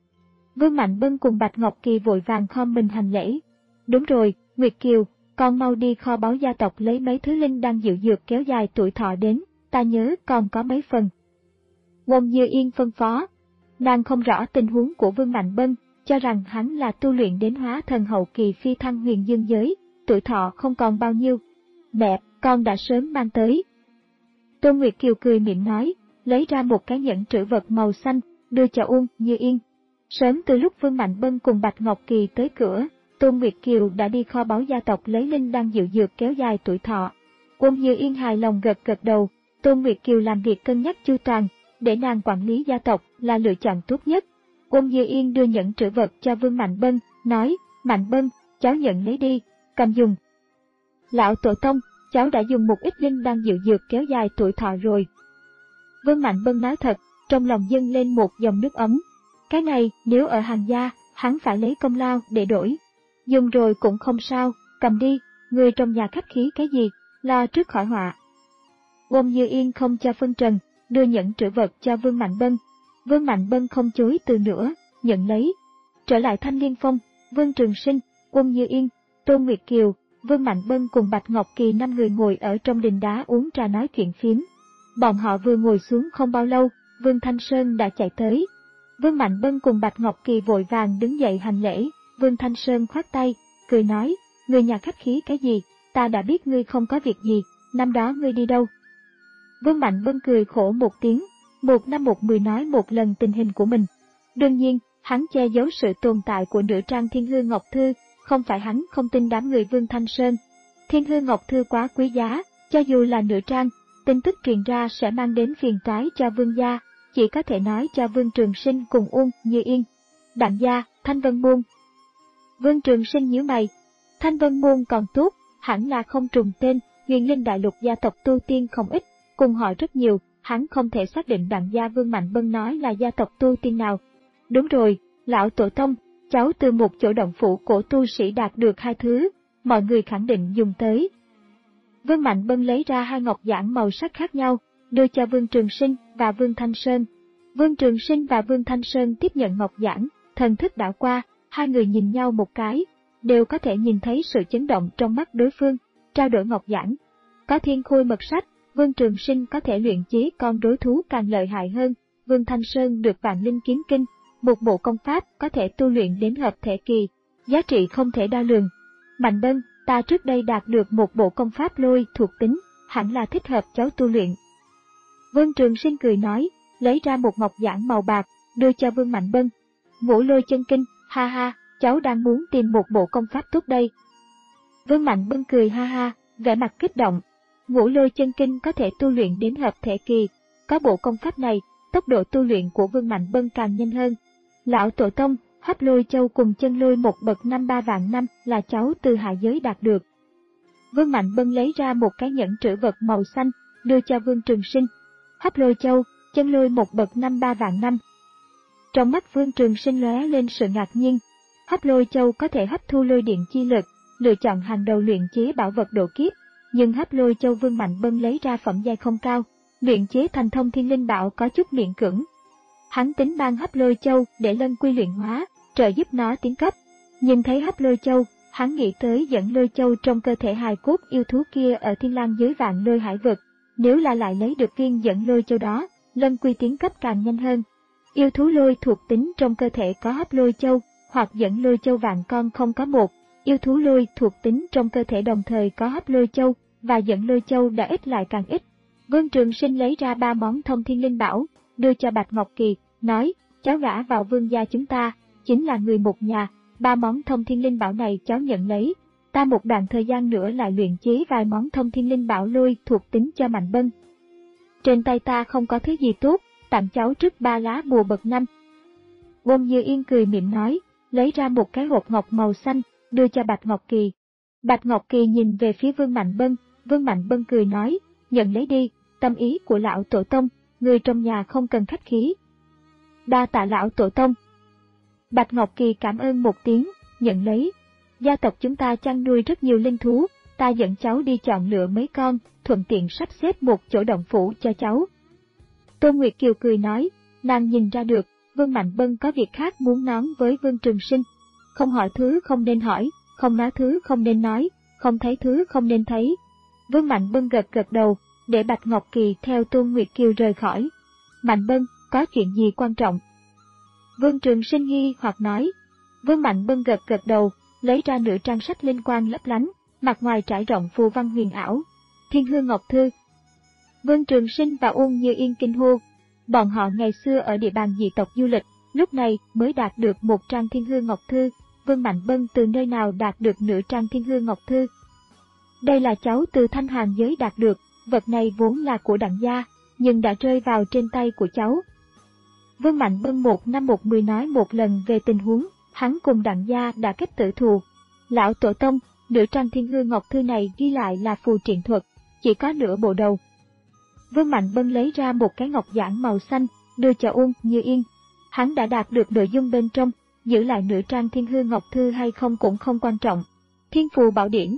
Vương Mạnh Bân cùng Bạch Ngọc Kỳ vội vàng khom mình hành lễ. Đúng rồi, Nguyệt Kiều, con mau đi kho báu gia tộc lấy mấy thứ linh đang dịu dược kéo dài tuổi thọ đến, ta nhớ còn có mấy phần. Uông Như Yên phân phó, nàng không rõ tình huống của Vương Mạnh Bân, cho rằng hắn là tu luyện đến hóa thần hậu kỳ phi thăng huyền dương giới, tuổi thọ không còn bao nhiêu. Mẹ, con đã sớm mang tới. Tôn Nguyệt Kiều cười mỉm nói, lấy ra một cái nhẫn trữ vật màu xanh, đưa cho Uông Như Yên. Sớm từ lúc Vương Mạnh Bân cùng Bạch Ngọc Kỳ tới cửa, Tôn Nguyệt Kiều đã đi kho báu gia tộc lấy linh đan dịu dược kéo dài tuổi thọ. Uông Như Yên hài lòng gật gật đầu, Tôn Nguyệt Kiều làm việc cân nhắc chu toàn, để nàng quản lý gia tộc là lựa chọn tốt nhất. Uông Như Yên đưa nhẫn trữ vật cho Vương Mạnh Bân, nói, Mạnh Bân, cháu nhận lấy đi, cầm dùng. Lão tổ tông, cháu đã dùng một ít linh đan dịu dược kéo dài tuổi thọ rồi. Vương Mạnh Bân nói thật, trong lòng dâng lên một dòng nước ấm. Cái này, nếu ở Hàn gia, hắn phải lấy công lao để đổi. Dùng rồi cũng không sao, cầm đi, người trong nhà khách khí cái gì, lo trước khỏi họa. Uông Như Yên không cho phân trần, đưa nhẫn trữ vật cho Vương Mạnh Bân. Vương Mạnh Bân không chối từ nữa, nhận lấy. Trở lại Thanh Liên Phong, Vương Trường Sinh, Uông Như Yên, Tôn Nguyệt Kiều, Vương Mạnh Bân cùng Bạch Ngọc Kỳ năm người ngồi ở trong đình đá uống trà nói chuyện phiếm. Bọn họ vừa ngồi xuống không bao lâu, Vương Thanh Sơn đã chạy tới. Vương Mạnh Bân cùng Bạch Ngọc Kỳ vội vàng đứng dậy hành lễ, Vương Thanh Sơn khoát tay, cười nói, người nhà khách khí cái gì, ta đã biết ngươi không có việc gì, năm đó ngươi đi đâu. Vương Mạnh Bân cười khổ một tiếng, một năm một mười nói một lần tình hình của mình. Đương nhiên, hắn che giấu sự tồn tại của nữ trang Thiên Hư Ngọc Thư, không phải hắn không tin đám người Vương Thanh Sơn. Thiên Hư Ngọc Thư quá quý giá, cho dù là nữ trang, tin tức truyền ra sẽ mang đến phiền toái cho Vương gia, chỉ có thể nói cho Vương Trường Sinh cùng Uông Như Yên. Đặng gia, Thanh Vân Môn. Vương Trường Sinh nhíu mày, Thanh Vân Môn còn tốt, hẳn là không trùng tên, Huyền Linh Đại Lục gia tộc tu tiên không ít, cùng họ rất nhiều, hắn không thể xác định Đặng gia Vương Mạnh Bân nói là gia tộc tu tiên nào. Đúng rồi, lão tổ tông, cháu từ một chỗ động phủ cổ tu sĩ đạt được hai thứ, mọi người khẳng định dùng tới. Vương Mạnh Bân lấy ra hai ngọc giản màu sắc khác nhau, đưa cho Vương Trường Sinh và Vương Thanh Sơn. Vương Trường Sinh và Vương Thanh Sơn tiếp nhận ngọc giản, thần thức đảo qua, hai người nhìn nhau một cái, đều có thể nhìn thấy sự chấn động trong mắt đối phương, trao đổi ngọc giản. Có thiên khôi mật sách, Vương Trường Sinh có thể luyện chế con đối thú càng lợi hại hơn, Vương Thanh Sơn được vạn linh kiếm kinh, một bộ công pháp có thể tu luyện đến hợp thể kỳ, giá trị không thể đo lường. Mạnh Bân, ta trước đây đạt được một bộ công pháp lôi thuộc tính, hẳn là thích hợp cháu tu luyện. Vương Trường Sinh cười nói, lấy ra một ngọc giản màu bạc, đưa cho Vương Mạnh Bân. Ngũ Lôi Chân Kinh, ha ha, cháu đang muốn tìm một bộ công pháp tốt đây. Vương Mạnh Bân cười ha ha, vẻ mặt kích động. Ngũ Lôi Chân Kinh có thể tu luyện đến hợp thể kỳ, có bộ công pháp này, tốc độ tu luyện của Vương Mạnh Bân càng nhanh hơn. Lão Tổ Tông, Hấp Lôi Châu cùng Chân Lôi một bậc năm ba vạn năm là cháu từ hạ giới đạt được. Vương Mạnh Bân lấy ra một cái nhẫn trữ vật màu xanh, đưa cho Vương Trường Sinh. Hấp Lôi Châu, Chân Lôi một bậc năm ba vạn năm. Trong mắt Vương Trường Sinh lóe lên sự ngạc nhiên. Hấp Lôi Châu có thể hấp thu lôi điện chi lực, lựa chọn hàng đầu luyện chế bảo vật độ kiếp, nhưng Hấp Lôi Châu Vương Mạnh Bân lấy ra phẩm giai không cao, luyện chế thành Thông Thiên Linh Bảo có chút miễn cưỡng. Hắn tính mang Hấp Lôi Châu để Lân Quy luyện hóa, trợ giúp nó tiến cấp. Nhìn thấy Hấp Lôi Châu, hắn nghĩ tới dẫn Lôi Châu trong cơ thể hài cốt yêu thú kia ở Thiên Lang dưới Vạn Lôi Hải vực, nếu là lại lấy được viên dẫn Lôi Châu đó, Lân Quy tiến cấp càng nhanh hơn. Yêu thú lôi thuộc tính trong cơ thể có Hấp Lôi Châu, hoặc dẫn Lôi Châu vạn con không có một, yêu thú lôi thuộc tính trong cơ thể đồng thời có Hấp Lôi Châu và dẫn Lôi Châu đã ít lại càng ít. Vương Trường Sinh lấy ra ba món Thông Thiên Linh Bảo, đưa cho Bạch Ngọc Kỳ, nói, cháu gả vào Vương gia chúng ta, chính là người một nhà, ba món Thông Thiên Linh Bảo này cháu nhận lấy, ta một đoạn thời gian nữa lại luyện chế vài món Thông Thiên Linh Bảo lôi thuộc tính cho Mạnh Bân. Trên tay ta không có thứ gì tốt, tặng cháu trước ba lá bùa bậc năm. Ôn Như Yên cười mỉm nói, lấy ra một cái hộp ngọc màu xanh, đưa cho Bạch Ngọc Kỳ. Bạch Ngọc Kỳ nhìn về phía Vương Mạnh Bân, Vương Mạnh Bân cười nói, nhận lấy đi, tâm ý của lão tổ tông, người trong nhà không cần khách khí. Đa tạ lão tổ tông. Bạch Ngọc Kỳ cảm ơn một tiếng, nhận lấy. Gia tộc chúng ta chăn nuôi rất nhiều linh thú, ta dẫn cháu đi chọn lựa mấy con, thuận tiện sắp xếp một chỗ động phủ cho cháu. Tôn Nguyệt Kiều cười nói, nàng nhìn ra được, Vương Mạnh Bân có việc khác muốn nói với Vương Trường Sinh. Không hỏi thứ không nên hỏi, không nói thứ không nên nói, không thấy thứ không nên thấy. Vương Mạnh Bân gật gật đầu, để Bạch Ngọc Kỳ theo Tôn Nguyệt Kiều rời khỏi. Mạnh Bân, có chuyện gì quan trọng? Vương Trường Sinh nghi hoặc nói. Vương Mạnh Bân gật gật đầu, lấy ra nửa trang sách linh quang lấp lánh, mặt ngoài trải rộng phù văn huyền ảo. Thiên Hương Ngọc Thư. Vương Trường Sinh và Ôn Như Yên kinh hô. Bọn họ ngày xưa ở địa bàn dị tộc du lịch, lúc này mới đạt được một trang Thiên Hương Ngọc Thư. Vương Mạnh Bân từ nơi nào đạt được nửa trang Thiên Hương Ngọc Thư? Đây là cháu từ Thanh Hàn giới đạt được, vật này vốn là của Đặng gia, nhưng đã rơi vào trên tay của cháu. Vương Mạnh Bân một năm một mười nói một lần về tình huống, hắn cùng Đặng gia đã kết tử thù. Lão tổ tông, nửa trang Thiên Hương Ngọc Thư này ghi lại là phù triện thuật, chỉ có nửa bộ đầu. Vương Mạnh Bân lấy ra một cái ngọc giản màu xanh, đưa cho Ôn Như Yên. Hắn đã đạt được nội dung bên trong, giữ lại nửa trang Thiên Hương Ngọc Thư hay không cũng không quan trọng. Thiên Phù Bảo Điển.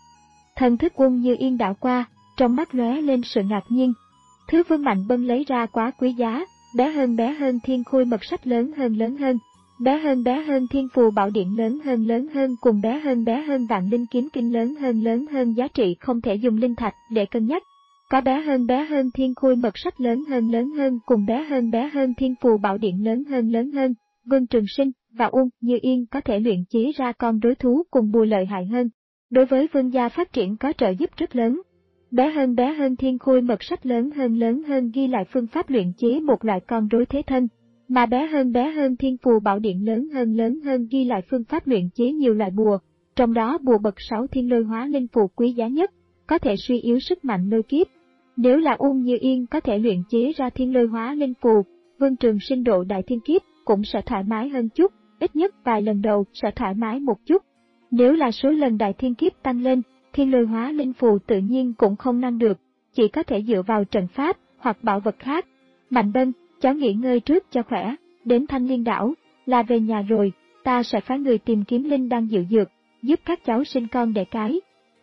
Thần thức Ôn Như Yên đảo qua, trong mắt lóe lên sự ngạc nhiên. Thứ Vương Mạnh Bân lấy ra quá quý giá, bé hơn bé hơn Thiên Khôi Mật Sách lớn hơn lớn hơn, bé hơn bé hơn Thiên Phù Bảo Điển lớn hơn lớn hơn cùng bé hơn bé hơn Vạn Linh Kiếm Kinh lớn hơn lớn hơn, giá trị không thể dùng linh thạch để cân nhắc. Có bé hơn bé hơn Thiên Khôi Mật Sách lớn hơn lớn hơn cùng bé hơn bé hơn Thiên Phù Bảo Điển lớn hơn lớn hơn, Vương Trường Sinh và Ôn Như Yên có thể luyện chế ra con đối thú cùng bùa lợi hại hơn. Đối với Vương gia phát triển có trợ giúp rất lớn. Bé hơn bé hơn Thiên Khôi Mật Sách lớn hơn lớn hơn ghi lại phương pháp luyện chế một loại con rối thế thân, mà bé hơn bé hơn Thiên Phù Bảo Điển lớn hơn lớn hơn ghi lại phương pháp luyện chế nhiều loại bùa, trong đó bùa bậc sáu Thiên Lôi Hóa Linh Phù quý giá nhất, có thể suy yếu sức mạnh lôi kiếp. Nếu là Ôn Như Yên có thể luyện chế ra Thiên Lôi Hóa Linh Phù, Vương Trường Sinh độ đại thiên kiếp cũng sẽ thoải mái hơn chút, ít nhất vài lần đầu sẽ thoải mái một chút. Nếu là số lần đại thiên kiếp tăng lên, Thiên Lôi Hóa Linh Phù tự nhiên cũng không năng được, chỉ có thể dựa vào trận pháp hoặc bảo vật khác. Mạnh Bân, cháu nghỉ ngơi trước cho khỏe, đến Thanh Liên đảo, là về nhà rồi, ta sẽ phái người tìm kiếm linh đan diệu dược, giúp các cháu sinh con đẻ cái.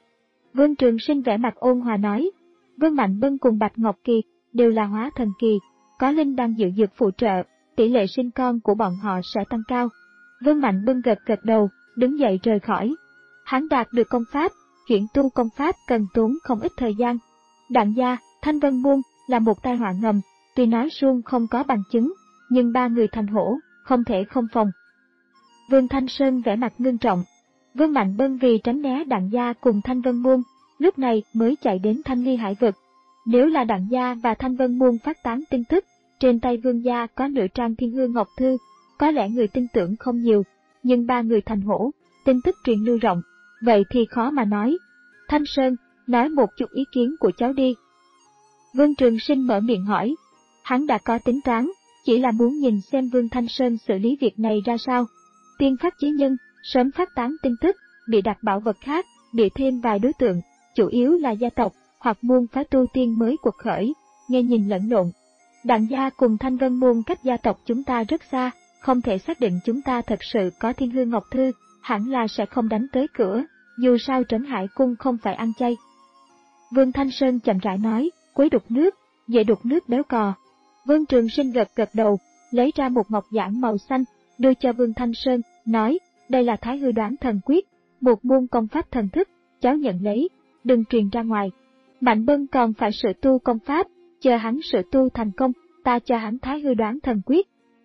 Vương Trường Sinh vẻ mặt ôn hòa nói. Vương Mạnh Bân cùng Bạch Ngọc Kỳ đều là hóa thần kỳ, có linh đan diệu dược phụ trợ, tỷ lệ sinh con của bọn họ sẽ tăng cao. Vương Mạnh Bân gật gật đầu, đứng dậy rời khỏi. Hắn đạt được công pháp, chuyển tu công pháp cần tốn không ít thời gian. Đặng gia, Thanh Vân Môn là một tai họa ngầm, tuy nói suông không có bằng chứng, nhưng ba người thành hổ, không thể không phòng. Vương Thanh Sơn vẻ mặt ngưng trọng. Vương Mạnh Bân vì tránh né Đặng gia cùng Thanh Vân Môn, lúc này mới chạy đến Thanh Ly Hải vực. Nếu là Đặng gia và Thanh Vân Môn phát tán tin tức, trên tay vương gia có nửa trang Thiên Hương Ngọc Thư, có lẽ người tin tưởng không nhiều, nhưng ba người thành hổ, tin tức truyền lưu rộng, vậy thì khó mà nói. Thanh Sơn, nói một chút ý kiến của cháu đi. Vương Trường Sinh mở miệng hỏi, hắn đã có tính toán, chỉ là muốn nhìn xem Vương Thanh Sơn xử lý việc này ra sao. Tiên phát chí nhân, sớm phát tán tin tức, bị đặt bảo vật khác, bị thêm vài đối tượng, chủ yếu là gia tộc hoặc môn phái tu tiên mới quật khởi, nghe nhìn lẫn lộn. Đặng gia cùng Thanh Vân môn cách gia tộc chúng ta rất xa, không thể xác định chúng ta thật sự có Thiên Hương Ngọc Thư, hẳn là sẽ không đánh tới cửa, dù sao Trấn Hải Cung không phải ăn chay. Vương Thanh Sơn chậm rãi nói, quấy đục nước, dễ đục nước béo cò. Vương Trường Sinh gật gật đầu, lấy ra một ngọc giản màu xanh, đưa cho Vương Thanh Sơn, nói, đây là Thái Hư Đoán Thần Quyết, một môn công pháp thần thức, cháu nhận lấy, đừng truyền ra ngoài. Mạnh Bân còn phải sửa tu công pháp, chờ hắn sửa tu thành công, ta cho hắn Thái Hư Đoán Thần Quyết.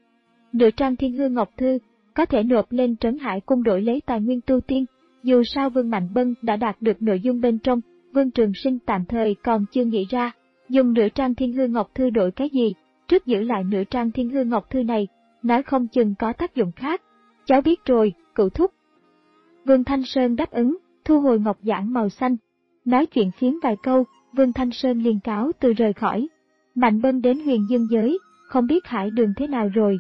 Nửa trang Thiên Hương Ngọc Thư, có thể nộp lên Trấn Hải Cung đổi lấy tài nguyên tu tiên, dù sao Vương Mạnh Bân đã đạt được nội dung bên trong, Vương Trường Sinh tạm thời còn chưa nghĩ ra, dùng nửa trang Thiên Hương Ngọc Thư đổi cái gì, trước giữ lại nửa trang Thiên Hương Ngọc Thư này, nói không chừng có tác dụng khác. Cháu biết rồi, cửu thúc. Vương Thanh Sơn đáp ứng, thu hồi ngọc giản màu xanh. Nói chuyện phiếm vài câu, Vương Thanh Sơn liền cáo từ rời khỏi. Mạnh Bân đến Huyền Dương giới, không biết Hải Đường thế nào rồi.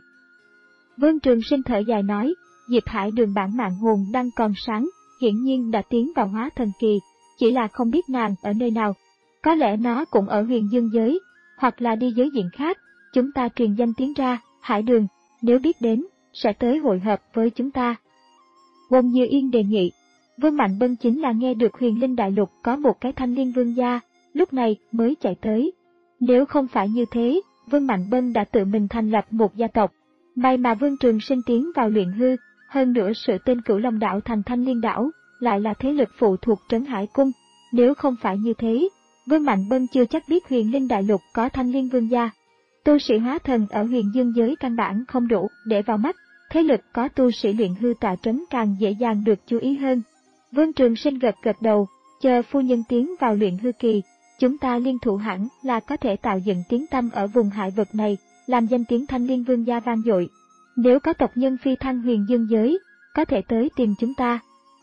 Vương Trường Sinh thở dài nói, Diệp Hải Đường bản mạng hồn đang còn sáng, hiển nhiên đã tiến vào hóa thần kỳ, chỉ là không biết nàng ở nơi nào. Có lẽ nó cũng ở Huyền Dương giới, hoặc là đi giới diện khác, chúng ta truyền danh tiếng ra, Hải Đường, nếu biết đến, sẽ tới hội hợp với chúng ta. Wong Như Yên đề nghị, Vương Mạnh Bân chính là nghe được Huyền Linh Đại Lục có một cái Thanh Liên Vương gia, lúc này mới chạy tới. Nếu không phải như thế, Vương Mạnh Bân đã tự mình thành lập một gia tộc. May mà Vương Trường Sinh tiến vào luyện hư, hơn nữa sự tên Cửu Long Đảo thành Thanh Liên Đảo, lại là thế lực phụ thuộc Trấn Hải Cung. Nếu không phải như thế, Vương Mạnh Bân chưa chắc biết Huyền Linh Đại Lục có Thanh Liên Vương gia. Tu sĩ hóa thần ở Huyền Dương giới căn bản không đủ để vào mắt, thế lực có tu sĩ luyện hư tọa trấn càng dễ dàng được chú ý hơn. Vương Trường Sinh gật gật đầu, chờ phu nhân tiến vào luyện hư kỳ, chúng ta liên thủ hẳn là có thể tạo dựng tiếng tăm ở vùng hải vực này, làm danh tiếng Thanh Liên Vương gia vang dội. Nếu có tộc nhân phi thăng Huyền Dương giới, có thể tới tìm chúng ta.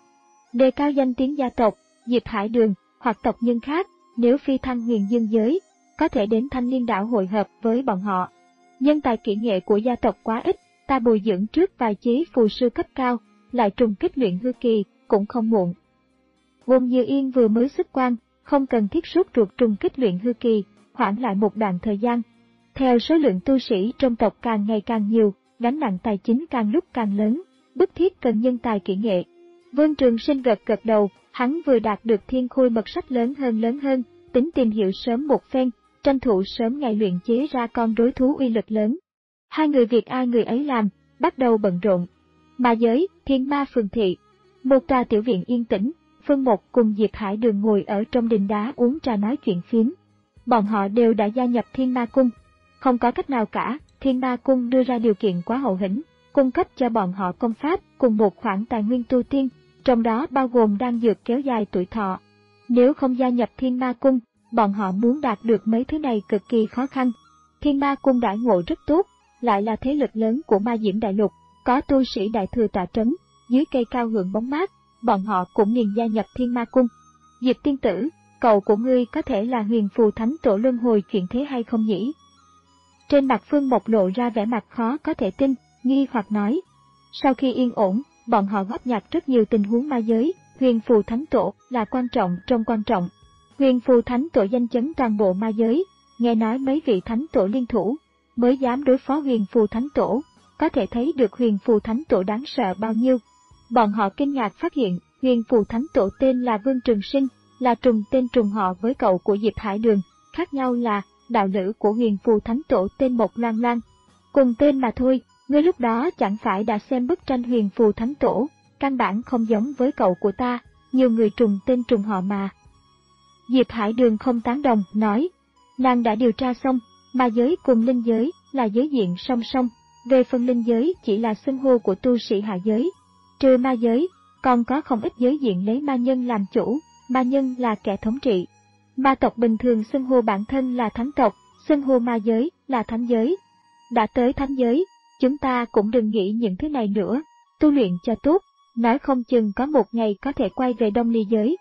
Đề cao danh tiếng gia tộc, Diệp Hải Đường, hoặc tộc nhân khác, nếu phi thăng Huyền Dương giới, có thể đến Thanh Liên Đảo hội hợp với bọn họ. Nhân tài kỹ nghệ của gia tộc quá ít, ta bồi dưỡng trước vài chí phù sư cấp cao, lại trùng kích luyện hư kỳ, cũng không muộn. Wong Như Yên vừa mới xuất quan, không cần thiết sốt ruột trùng kích luyện hư kỳ, hoãn lại một đoạn thời gian. Theo số lượng tu sĩ trong tộc càng ngày càng nhiều, gánh nặng tài chính càng lúc càng lớn, bức thiết cần nhân tài kỹ nghệ. Vương Trường Sinh gật gật đầu, hắn vừa đạt được thiên khôi mật sách lớn hơn lớn hơn, tính tìm hiểu sớm một phen, tranh thủ sớm ngày luyện chế ra con rối thú uy lực lớn. Hai người việc ai người ấy làm, bắt đầu bận rộn. Ma giới, Thiên Ma phường thị. Một tòa tiểu viện yên tĩnh, Phương Một cùng Diệp Hải Đường ngồi ở trong đình đá uống trà nói chuyện phiếm. Bọn họ đều đã gia nhập Thiên Ma Cung. Không có cách nào cả, Thiên Ma Cung đưa ra điều kiện quá hậu hĩnh, cung cấp cho bọn họ công pháp cùng một khoản tài nguyên tu tiên, trong đó bao gồm đan dược kéo dài tuổi thọ. Nếu không gia nhập Thiên Ma Cung, bọn họ muốn đạt được mấy thứ này cực kỳ khó khăn. Thiên Ma Cung đãi ngộ rất tốt, lại là thế lực lớn của Ma Diễm Đại Lục, có tu sĩ đại thừa tọa trấn, dưới cây cao hưởng bóng mát, bọn họ cũng liền gia nhập Thiên Ma Cung. Diệp tiên tử, cậu của ngươi có thể là Huyền Phù Thánh Tổ luân hồi chuyện thế hay không nhỉ? Trên mặt Phương Mộc lộ ra vẻ mặt khó có thể tin, nghi hoặc nói. Sau khi yên ổn, bọn họ góp nhặt rất nhiều tình huống ma giới, Huyền Phù Thánh Tổ là quan trọng trong quan trọng. Huyền Phù Thánh Tổ danh chấn toàn bộ ma giới, nghe nói mấy vị Thánh Tổ liên thủ, mới dám đối phó Huyền Phù Thánh Tổ, có thể thấy được Huyền Phù Thánh Tổ đáng sợ bao nhiêu. Bọn họ kinh ngạc phát hiện, Huyền Phù Thánh Tổ tên là Vương Trường Sinh, là trùng tên trùng họ với cậu của Diệp Hải Đường, khác nhau là đạo lữ của Huyền Phù Thánh Tổ tên Mộc Loan Loan. Cùng tên mà thôi, ngươi lúc đó chẳng phải đã xem bức tranh Huyền Phù Thánh Tổ, căn bản không giống với cậu của ta, nhiều người trùng tên trùng họ mà. Diệp Hải Đường không tán đồng, nói, nàng đã điều tra xong, ma giới cùng linh giới là giới diện song song, về phần linh giới chỉ là xưng hô của tu sĩ hạ giới. Trừ ma giới, còn có không ít giới diện lấy ma nhân làm chủ, ma nhân là kẻ thống trị. Ma tộc bình thường xưng hô bản thân là thánh tộc, xưng hô ma giới là thánh giới. Đã tới thánh giới, chúng ta cũng đừng nghĩ những thứ này nữa, tu luyện cho tốt, nói không chừng có một ngày có thể quay về Đông Ly giới.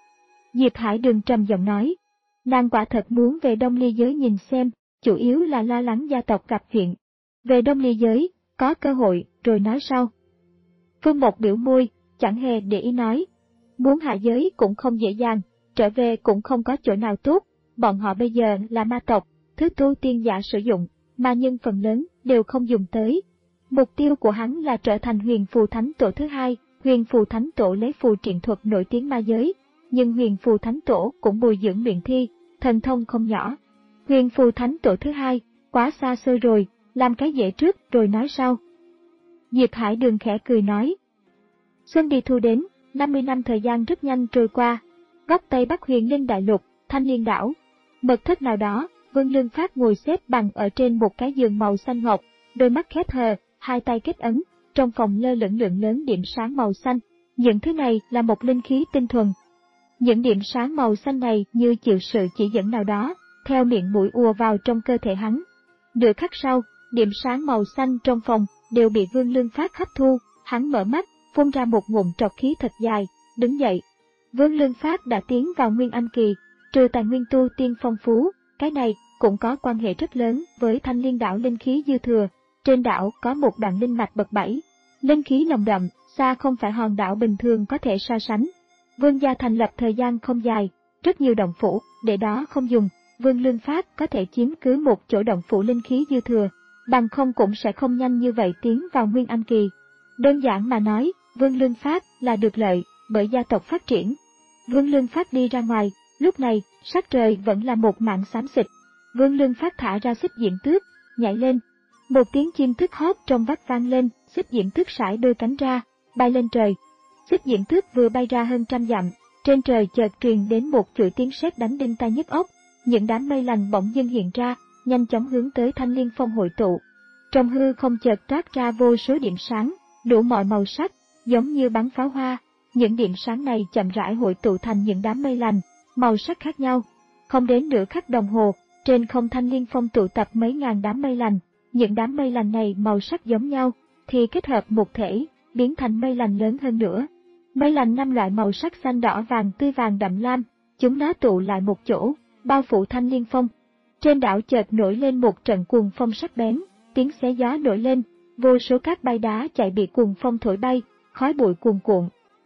Diệp Hải Đường trầm giọng nói, nàng quả thật muốn về Đông Ly giới nhìn xem, chủ yếu là lo lắng gia tộc gặp chuyện. Về Đông Ly giới, có cơ hội, rồi nói sau. Phương Mộc biểu môi, chẳng hề để ý nói, muốn hạ giới cũng không dễ dàng, trở về cũng không có chỗ nào tốt, bọn họ bây giờ là ma tộc, thứ tu tiên giả sử dụng, mà nhân phần lớn đều không dùng tới. Mục tiêu của hắn là trở thành huyền phù thánh tổ thứ hai, huyền phù thánh tổ lấy phù triện thuật nổi tiếng ma giới, nhưng huyền phù thánh tổ cũng bồi dưỡng luyện thi, thần thông không nhỏ. Huyền phù thánh tổ thứ hai, quá xa xôi rồi, làm cái dễ trước rồi nói sau. Diệp Hải Đường khẽ cười nói. Xuân đi thu đến, năm mươi năm thời gian rất nhanh trôi qua. Góc Tây Bắc Huyền Linh Đại Lục, Thanh Liên Đảo. Mật thất nào đó, Vương Lương Phát ngồi xếp bằng ở trên một cái giường màu xanh ngọc, đôi mắt khép hờ, hai tay kết ấn, trong phòng lơ lửng lượng lớn điểm sáng màu xanh. Những thứ này là một linh khí tinh thuần. Những điểm sáng màu xanh này như chịu sự chỉ dẫn nào đó, theo miệng mũi ùa vào trong cơ thể hắn. Nửa khắc sau, điểm sáng màu xanh trong phòng đều bị Vương Lương Phát hấp thu, hắn mở mắt, phun ra một ngụm trọc khí thật dài, đứng dậy. Vương Lương Phát đã tiến vào Nguyên Anh kỳ, trừ tài nguyên tu tiên phong phú, cái này cũng có quan hệ rất lớn với Thanh Liên Đảo linh khí dư thừa. Trên đảo có một đoạn linh mạch bậc bảy, linh khí nồng đậm, xa không phải hòn đảo bình thường có thể so sánh. Vương gia thành lập thời gian không dài, rất nhiều động phủ, để đó không dùng, Vương Lương Phát có thể chiếm cứ một chỗ động phủ linh khí dư thừa, bằng không cũng sẽ không nhanh như vậy tiến vào Nguyên Anh kỳ. Đơn giản mà nói, Vương Lương Phát là được lợi bởi gia tộc phát triển. Vương Lương Phát đi ra ngoài, lúc này, sắc trời vẫn là một mảng xám xịt. Vương Lương Phát thả ra xích diễm tước, nhảy lên. Một tiếng chim thức hót trong vắt vang lên, xích diễm tước sải đôi cánh ra, bay lên trời. Xích diễm tước vừa bay ra hơn trăm dặm, trên trời chợt truyền đến một chuỗi tiếng sét đánh đinh tai nhức óc. Những đám mây lành bỗng dưng hiện ra, nhanh chóng hướng tới Thanh Liên Phong hội tụ. Trong hư không chợt toát ra vô số điểm sáng, đủ mọi màu sắc, giống như bắn pháo hoa. Những điểm sáng này chậm rãi hội tụ thành những đám mây lành, màu sắc khác nhau. Không đến nửa khắc đồng hồ, trên không Thanh Liên Phong tụ tập mấy ngàn đám mây lành. Những đám mây lành này màu sắc giống nhau, thì kết hợp một thể, biến thành mây lành lớn hơn nữa. Mây lành năm loại màu sắc xanh đỏ vàng tươi vàng đậm lam, chúng nó tụ lại một chỗ, bao phủ Thanh Liên Phong. Trên đảo chợt nổi lên một trận cuồng phong sắc bén, tiếng xé gió nổi lên, vô số cát bay đá chạy bị cuồng phong thổi bay, khói bụi cuồn cuộn.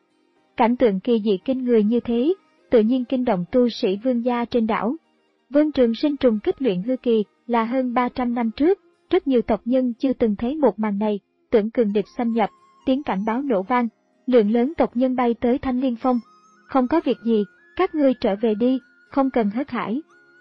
Cảnh tượng kỳ dị kinh người như thế, tự nhiên kinh động tu sĩ Vương gia trên đảo. Vương Trường Sinh trùng kích luyện hư kỳ là hơn ba trăm năm trước, rất nhiều tộc nhân chưa từng thấy một màn này, tưởng cường địch xâm nhập, tiếng cảnh báo nổ vang, lượng lớn tộc nhân bay tới Thanh Liên Phong. Không có việc gì, các ngươi trở về đi, không cần hớt hải.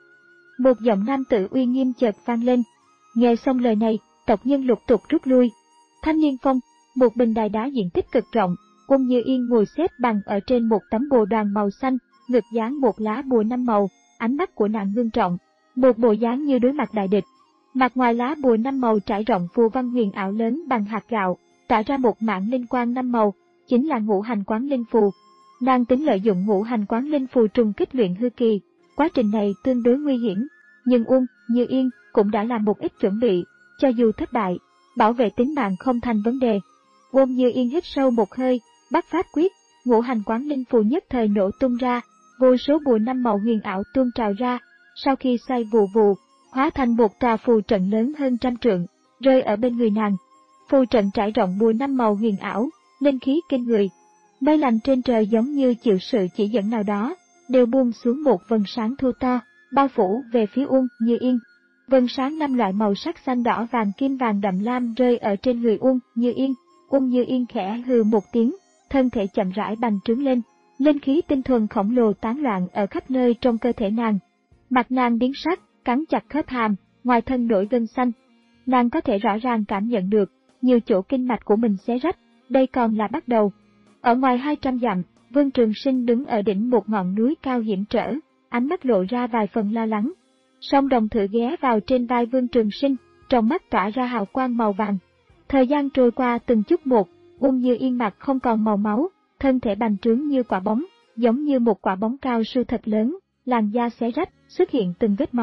Một giọng nam tử uy nghiêm chợt vang lên. Nghe xong lời này, tộc nhân lục tục rút lui. Thanh Liên Phong, một bình đài đá diện tích cực rộng, Uông Như Yên ngồi xếp bằng ở trên một tấm bồ đoàn màu xanh, ngực dán một lá bùa năm màu, ánh mắt của nàng ngưng trọng, một bộ dáng như đối mặt đại địch. Mặt ngoài lá bùa năm màu trải rộng phù văn huyền ảo lớn bằng hạt gạo, tạo ra một mảng linh quang năm màu, chính là ngũ hành quán linh phù. Nàng tính lợi dụng ngũ hành quán linh phù trùng kích luyện hư kỳ, quá trình này tương đối nguy hiểm, nhưng Uông Như Yên cũng đã làm một ít chuẩn bị, cho dù thất bại, bảo vệ tính mạng không thành vấn đề. Uông Như Yên hít sâu một hơi, bắt pháp quyết, ngũ hành quán linh phù nhất thời nổ tung ra, vô số bùa năm màu huyền ảo tuôn trào ra, sau khi xoay vù vù, hóa thành một tòa phù trận lớn hơn trăm trượng, rơi ở bên người nàng. Phù trận trải rộng bùa năm màu huyền ảo, linh khí kinh người. Mây lành trên trời giống như chịu sự chỉ dẫn nào đó, đều buông xuống một vầng sáng thu to, bao phủ về phía Uông Như Yên. Vầng sáng năm loại màu sắc xanh đỏ vàng kim vàng đậm lam rơi ở trên người Uông Như Yên. Uông Như Yên khẽ hừ một tiếng, thân thể chậm rãi bành trướng lên, linh khí tinh thuần khổng lồ tán loạn ở khắp nơi trong cơ thể nàng. Mặt nàng biến sắc, cắn chặt khớp hàm, ngoài thân nổi gân xanh. Nàng có thể rõ ràng cảm nhận được, nhiều chỗ kinh mạch của mình xé rách, đây còn là bắt đầu. Ở ngoài hai trăm dặm, Vương Trường Sinh đứng ở đỉnh một ngọn núi cao hiểm trở, ánh mắt lộ ra vài phần lo lắng. Song Đồng Thự ghé vào trên vai Vương Trường Sinh, trong mắt tỏa ra hào quang màu vàng. Thời gian trôi qua từng chút một, Uông Như Yên mặt không còn màu máu, thân thể bành trướng như quả bóng, giống như một quả bóng cao su thật lớn, làn da xé rách, xuất hiện từng vết máu.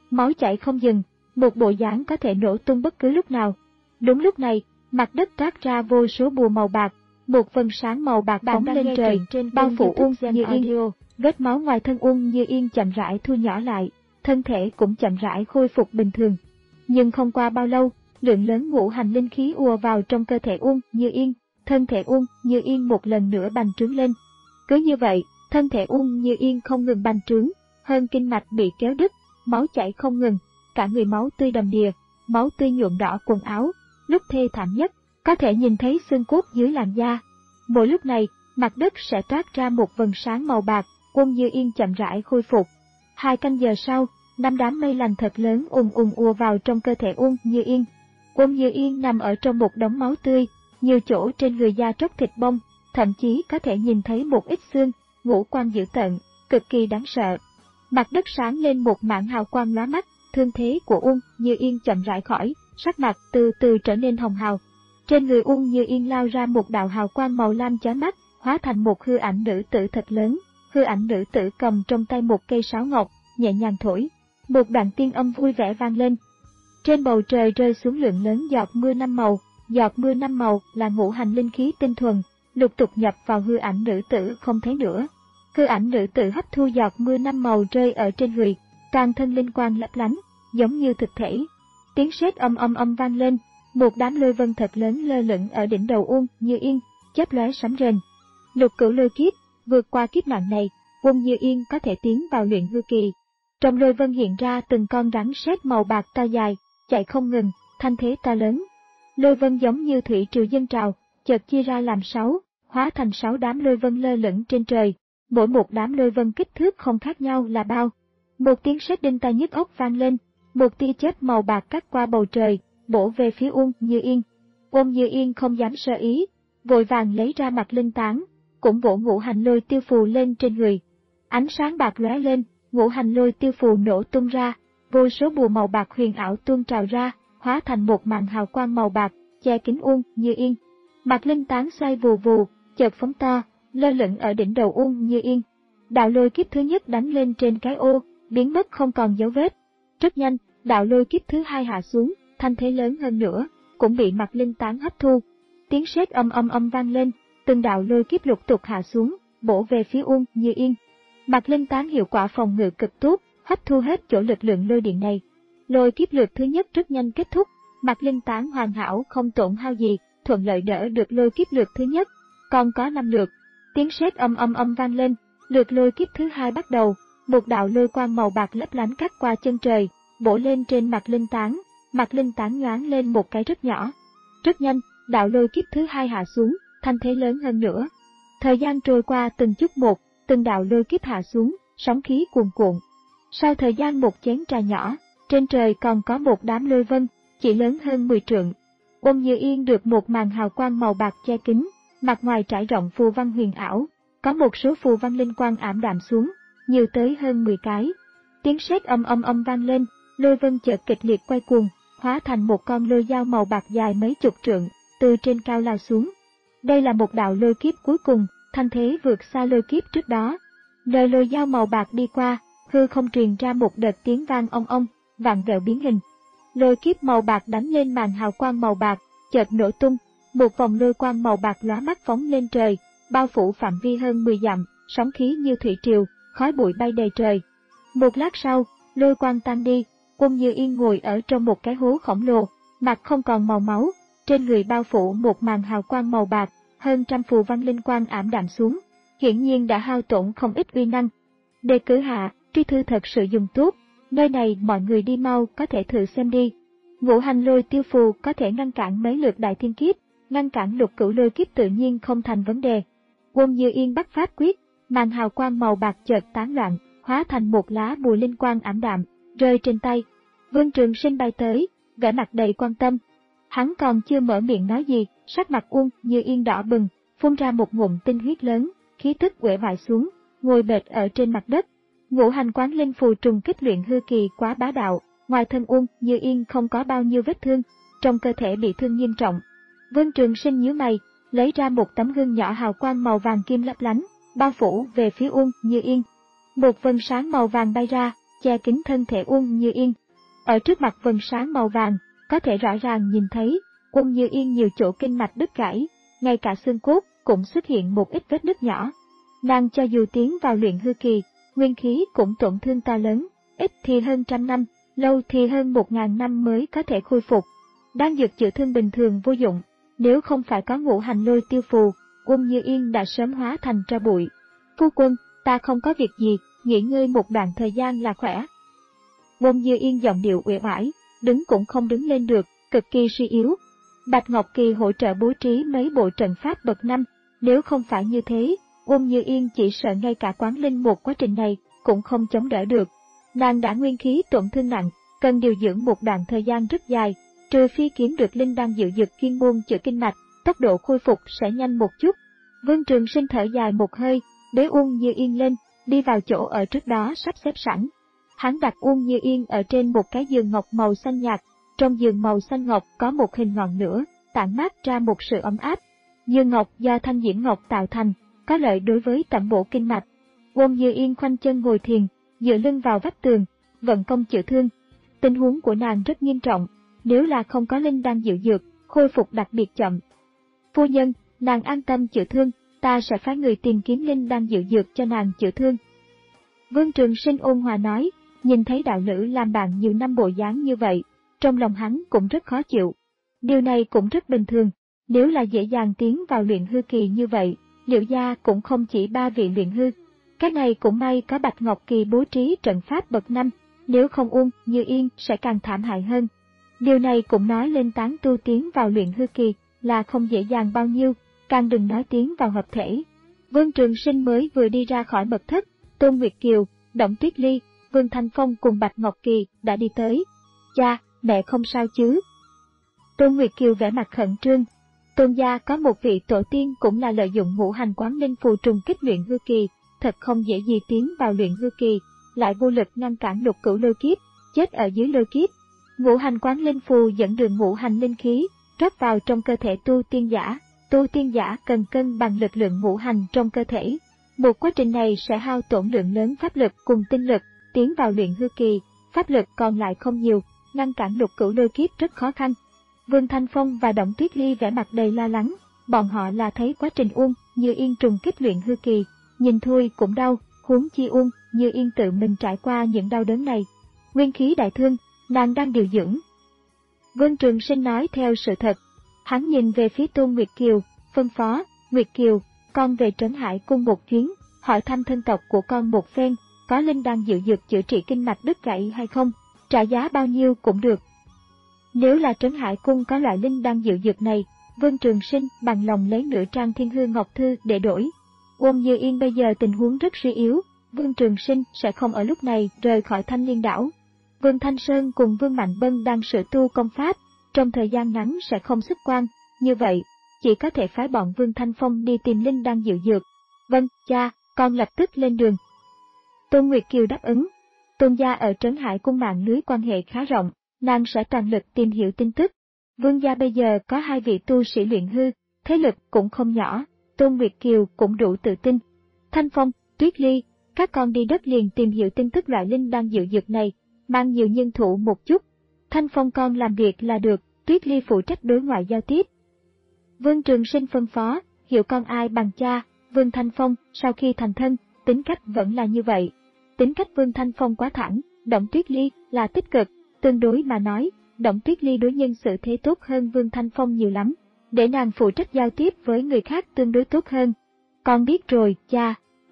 máu chảy không dừng, một bộ dáng có thể nổ tung bất cứ lúc nào. Đúng lúc này, mặt đất toát ra vô số bùa màu bạc, một vầng sáng màu bạc phóng lên trời, bao phủ Uông Như Yên. Vết máu ngoài thân Uông Như Yên chậm rãi thu nhỏ lại, thân thể cũng chậm rãi khôi phục bình thường. Nhưng không qua bao lâu, lượng lớn ngũ hành linh khí ùa vào trong cơ thể Uông Như Yên, thân thể Uông Như Yên một lần nữa bành trướng lên. Cứ như vậy, thân thể Uông Như Yên không ngừng bành trướng, hơn kinh mạch bị kéo đứt, máu chảy không ngừng, cả người máu tươi đầm đìa, máu tươi nhuộm đỏ quần áo, lúc thê thảm nhất, có thể nhìn thấy xương cốt dưới làn da. Mỗi lúc này, mặt đất sẽ toát ra một vầng sáng màu bạc, Uông Như Yên chậm rãi khôi phục. Hai canh giờ sau, năm đám mây lành thật lớn ùn ùn ùa vào trong cơ thể Uông Như Yên. Uông Như Yên nằm ở trong một đống máu tươi, nhiều chỗ trên người da tróc thịt bong, thậm chí có thể nhìn thấy một ít xương, ngũ quan dữ tợn, cực kỳ đáng sợ. Mặt đất sáng lên một mảng hào quang lóa mắt, thương thế của Uông Như Yên chậm rãi khỏi, sắc mặt từ từ trở nên hồng hào. Trên người Uông Như Yên lao ra một đạo hào quang màu lam chói mắt, hóa thành một hư ảnh nữ tử thật lớn. Hư ảnh nữ tử cầm trong tay một cây sáo ngọc, nhẹ nhàng thổi. Một đoạn tiên âm vui vẻ vang lên. Trên bầu trời rơi xuống lượng lớn giọt mưa năm màu, giọt mưa năm màu là ngũ hành linh khí tinh thuần, lục tục nhập vào hư ảnh nữ tử không thấy nữa. Hư ảnh nữ tử hấp thu giọt mưa năm màu rơi ở trên người, toàn thân linh quang lấp lánh, giống như thực thể. Tiếng sét âm âm âm vang lên, một đám lôi vân thật lớn lơ lửng ở đỉnh đầu Uông Như Yên, chớp lóe sấm rền. Lục cửu lôi kiếp, vượt qua kiếp nạn này, Uông Như Yên có thể tiến vào luyện hư kỳ. Trong lôi vân hiện ra từng con rắn sét màu bạc to dài, chạy không ngừng, thanh thế to lớn. Lôi vân giống như thủy triều dâng trào, chợt chia ra làm sáu, hóa thành sáu đám lôi vân lơ lửng trên trời. Mỗi một đám lôi vân kích thước không khác nhau là bao. Một tiếng sét đinh tai nhức óc vang lên, một tia chớp màu bạc cắt qua bầu trời, bổ về phía Uông Như Yên. Uông Như Yên không dám sơ ý, vội vàng lấy ra mặt linh tán, cũng vỗ ngũ hành lôi tiêu phù lên trên người. Ánh sáng bạc lóe lên, ngũ hành lôi tiêu phù nổ tung ra, vô số bùa màu bạc huyền ảo tuôn trào ra, hóa thành một màn hào quang màu bạc, che kín Uông Như Yên. Mặt linh tán xoay vù vù, chợt phóng to, lơ lửng ở đỉnh đầu Uông Như Yên. Đạo lôi kiếp thứ nhất đánh lên trên cái ô, biến mất không còn dấu vết. Rất nhanh, đạo lôi kiếp thứ hai hạ xuống, thanh thế lớn hơn nữa, cũng bị mặt linh tán hấp thu. Tiếng sét âm âm âm vang lên, từng đạo lôi kiếp lục tục hạ xuống, bổ về phía Uông Như Yên. Mặt linh tán hiệu quả phòng ngự cực tốt, hấp thu hết chỗ lực lượng lôi điện này. Lôi kiếp lượt thứ nhất rất nhanh kết thúc, mặt linh tán hoàn hảo không tổn hao gì, thuận lợi đỡ được lôi kiếp lượt thứ nhất. Còn có năm lượt, tiếng sét âm âm âm vang lên, lượt lôi kiếp thứ hai bắt đầu, một đạo lôi quang màu bạc lấp lánh cắt qua chân trời, bổ lên trên mặt linh tán, mặt linh tán nhoáng lên một cái rất nhỏ. Rất nhanh, đạo lôi kiếp thứ hai hạ xuống, thanh thế lớn hơn nữa. Thời gian trôi qua từng chút một, từng đạo lôi kiếp hạ xuống, sóng khí cuồn cuộn. Sau thời gian một chén trà nhỏ, trên trời còn có một đám lôi vân, chỉ lớn hơn mười trượng. Uông Như Yên được một màn hào quang màu bạc che kín, mặt ngoài trải rộng phù văn huyền ảo, có một số phù văn linh quang ảm đạm xuống, nhiều tới hơn mười cái. Tiếng sét âm âm âm vang lên, lôi vân chợt kịch liệt quay cuồng, hóa thành một con lôi dao màu bạc dài mấy chục trượng, từ trên cao lao xuống. Đây là một đạo lôi kiếp cuối cùng, thanh thế vượt xa lôi kiếp trước đó. Nơi lôi dao màu bạc đi qua, hư không truyền ra một đợt tiếng vang ong ong, vạn vẹo biến hình. Lôi kiếp màu bạc đánh lên màn hào quang màu bạc, chợt nổ tung, một vòng lôi quang màu bạc lóa mắt phóng lên trời, bao phủ phạm vi hơn mười dặm, sóng khí như thủy triều, khói bụi bay đầy trời. Một lát sau, lôi quang tan đi, Uông Như Yên ngồi ở trong một cái hố khổng lồ, mặt không còn màu máu, trên người bao phủ một màn hào quang màu bạc, hơn trăm phù văn linh quang ảm đạm xuống, hiển nhiên đã hao tổn không ít uy năng. Đề cử hạ, tri thư thật sự dùng tốt, nơi này mọi người đi mau có thể thử xem đi. Ngũ hành lôi tiêu phù có thể ngăn cản mấy lượt đại thiên kiếp, ngăn cản lục cửu lôi kiếp tự nhiên không thành vấn đề. Uông Như Yên bắt pháp quyết, màn hào quang màu bạc chợt tán loạn, hóa thành một lá bùa linh quang ảm đạm, rơi trên tay. Vương Trường Sinh bay tới, vẻ mặt đầy quan tâm. Hắn còn chưa mở miệng nói gì, sắc mặt Uông Như Yên đỏ bừng, phun ra một ngụm tinh huyết lớn, khí tức uể oải xuống, ngồi bệt ở trên mặt đất. Ngũ hành quán linh phù trùng kích luyện hư kỳ quá bá đạo, ngoài thân Uông Như Yên không có bao nhiêu vết thương, trong cơ thể bị thương nghiêm trọng. Vương Trường Sinh nhíu mày, lấy ra một tấm gương nhỏ hào quang màu vàng kim lấp lánh, bao phủ về phía Uông Như Yên. Một vầng sáng màu vàng bay ra, che kín thân thể Uông Như Yên. Ở trước mặt vầng sáng màu vàng, có thể rõ ràng nhìn thấy, Uông Như Yên nhiều chỗ kinh mạch đứt gãy, ngay cả xương cốt cũng xuất hiện một ít vết nứt nhỏ. Nàng cho dù tiến vào luyện hư kỳ, nguyên khí cũng tổn thương to lớn, ít thì hơn trăm năm, lâu thì hơn một ngàn năm mới có thể khôi phục. Đan dược chữa thương bình thường vô dụng, nếu không phải có ngũ hành lôi tiêu phù, Uông Như Yên đã sớm hóa thành tro bụi. Phu quân, ta không có việc gì, nghỉ ngơi một đoạn thời gian là khỏe. Uông Như Yên giọng điệu uể oải, đứng cũng không đứng lên được, cực kỳ suy yếu. Bạch Ngọc Kỳ hỗ trợ bố trí mấy bộ trận pháp bậc năm, nếu không phải như thế, Uông Như Yên chỉ sợ ngay cả quán linh một quá trình này cũng không chống đỡ được. Nàng đã nguyên khí tổn thương nặng, cần điều dưỡng một đoạn thời gian rất dài, trừ phi kiếm được linh đan dự dược chuyên môn chữa kinh mạch, tốc độ khôi phục sẽ nhanh một chút. Vương Trường Sinh thở dài một hơi, bế Uông Như Yên lên, đi vào chỗ ở trước đó sắp xếp sẵn. Hắn đặt Uông Như Yên ở trên một cái giường ngọc màu xanh nhạt, trong giường màu xanh ngọc có một hình ngọn lửa, tản mát ra một sự ấm áp. Giường ngọc do thanh diễm ngọc tạo thành, có lợi đối với tẩm bổ kinh mạch. Uông Như Yên khoanh chân ngồi thiền, dựa lưng vào vách tường, vận công chữa thương. Tình huống của nàng rất nghiêm trọng, nếu là không có linh đan dự dược, khôi phục đặc biệt chậm. Phu nhân, nàng an tâm chữa thương, ta sẽ phái người tìm kiếm linh đan dự dược cho nàng chữa thương. Vương Trường Sinh ôn hòa nói, nhìn thấy đạo lữ làm bạn nhiều năm bộ dáng như vậy, trong lòng hắn cũng rất khó chịu. Điều này cũng rất bình thường, nếu là dễ dàng tiến vào luyện hư kỳ như vậy, Liễu gia cũng không chỉ ba vị luyện hư. Cái này cũng may có Bạch Ngọc Kỳ bố trí trận pháp bậc năm, nếu không Uông Như Yên sẽ càng thảm hại hơn. Điều này cũng nói lên tán tu tiến vào luyện hư kỳ là không dễ dàng bao nhiêu, càng đừng nói tiến vào hợp thể. Vương Trường Sinh mới vừa đi ra khỏi mật thất, Tôn Nguyệt Kiều, Đổng Tuyết Ly, Vương Thanh Phong cùng Bạch Ngọc Kỳ đã đi tới. Cha, mẹ không sao chứ? Tôn Nguyệt Kiều vẻ mặt khẩn trương. Tôn gia có một vị tổ tiên cũng là lợi dụng ngũ hành quán linh phù trùng kích luyện hư kỳ, thật không dễ gì tiến vào luyện hư kỳ, lại vô lực ngăn cản lục cửu lôi kiếp, chết ở dưới lôi kiếp. Ngũ hành quán linh phù dẫn đường ngũ hành linh khí, rót vào trong cơ thể tu tiên giả. Tu tiên giả cần cân bằng lực lượng ngũ hành trong cơ thể. Một quá trình này sẽ hao tổn lượng lớn pháp lực cùng tinh lực, tiến vào luyện hư kỳ, pháp lực còn lại không nhiều, ngăn cản lục cửu lôi kiếp rất khó khăn. Vương Thanh Phong và Đổng Tuyết Ly vẻ mặt đầy lo lắng, bọn họ là thấy quá trình Uông Như Yên trùng kích luyện hư kỳ, nhìn thôi cũng đau, huống chi Uông Như Yên tự mình trải qua những đau đớn này. Nguyên khí đại thương, nàng đang điều dưỡng. Vương Trường Sinh nói theo sự thật. Hắn nhìn về phía Tôn Nguyệt Kiều, phân phó, Nguyệt Kiều, con về Trấn Hải cung một chuyến, hỏi thăm thân tộc của con một phen, có linh đan dự dược chữa trị kinh mạch đứt gãy hay không, trả giá bao nhiêu cũng được. Nếu là Trấn Hải cung có loại linh đan dự dược này, Vương Trường Sinh bằng lòng lấy nửa trang Thiên Hư Ngọc Thư để đổi. Uông Như Yên bây giờ tình huống rất suy yếu, Vương Trường Sinh sẽ không ở lúc này rời khỏi Thanh Liên đảo. Vương Thanh Sơn cùng Vương Mạnh Bân đang sửa tu công pháp, trong thời gian ngắn sẽ không xuất quan, như vậy, chỉ có thể phái bọn Vương Thanh Phong đi tìm linh đan dự dược. Vâng, cha, con lập tức lên đường. Tôn Nguyệt Kiều đáp ứng. Tôn gia ở Trấn Hải cung mạng lưới quan hệ khá rộng, nàng sẽ toàn lực tìm hiểu tin tức. Vương gia bây giờ có hai vị tu sĩ luyện hư, thế lực cũng không nhỏ, Tôn Nguyệt Kiều cũng đủ tự tin. Thanh Phong, Tuyết Ly, các con đi đất liền tìm hiểu tin tức loại linh đan dự dược này, mang nhiều nhân thủ một chút. Thanh Phong con làm việc là được, Tuyết Ly phụ trách đối ngoại giao tiếp. Vương Trường Sinh phân phó, hiểu con ai bằng cha. Vương Thanh Phong sau khi thành thân, tính cách vẫn là như vậy. Tính cách Vương Thanh Phong quá thẳng, Đổng Tuyết Ly là tích cực, tương đối mà nói, Đổng Tuyết Ly đối nhân xử thế tốt hơn Vương Thanh Phong nhiều lắm, để nàng phụ trách giao tiếp với người khác tương đối tốt hơn. Con biết rồi, cha.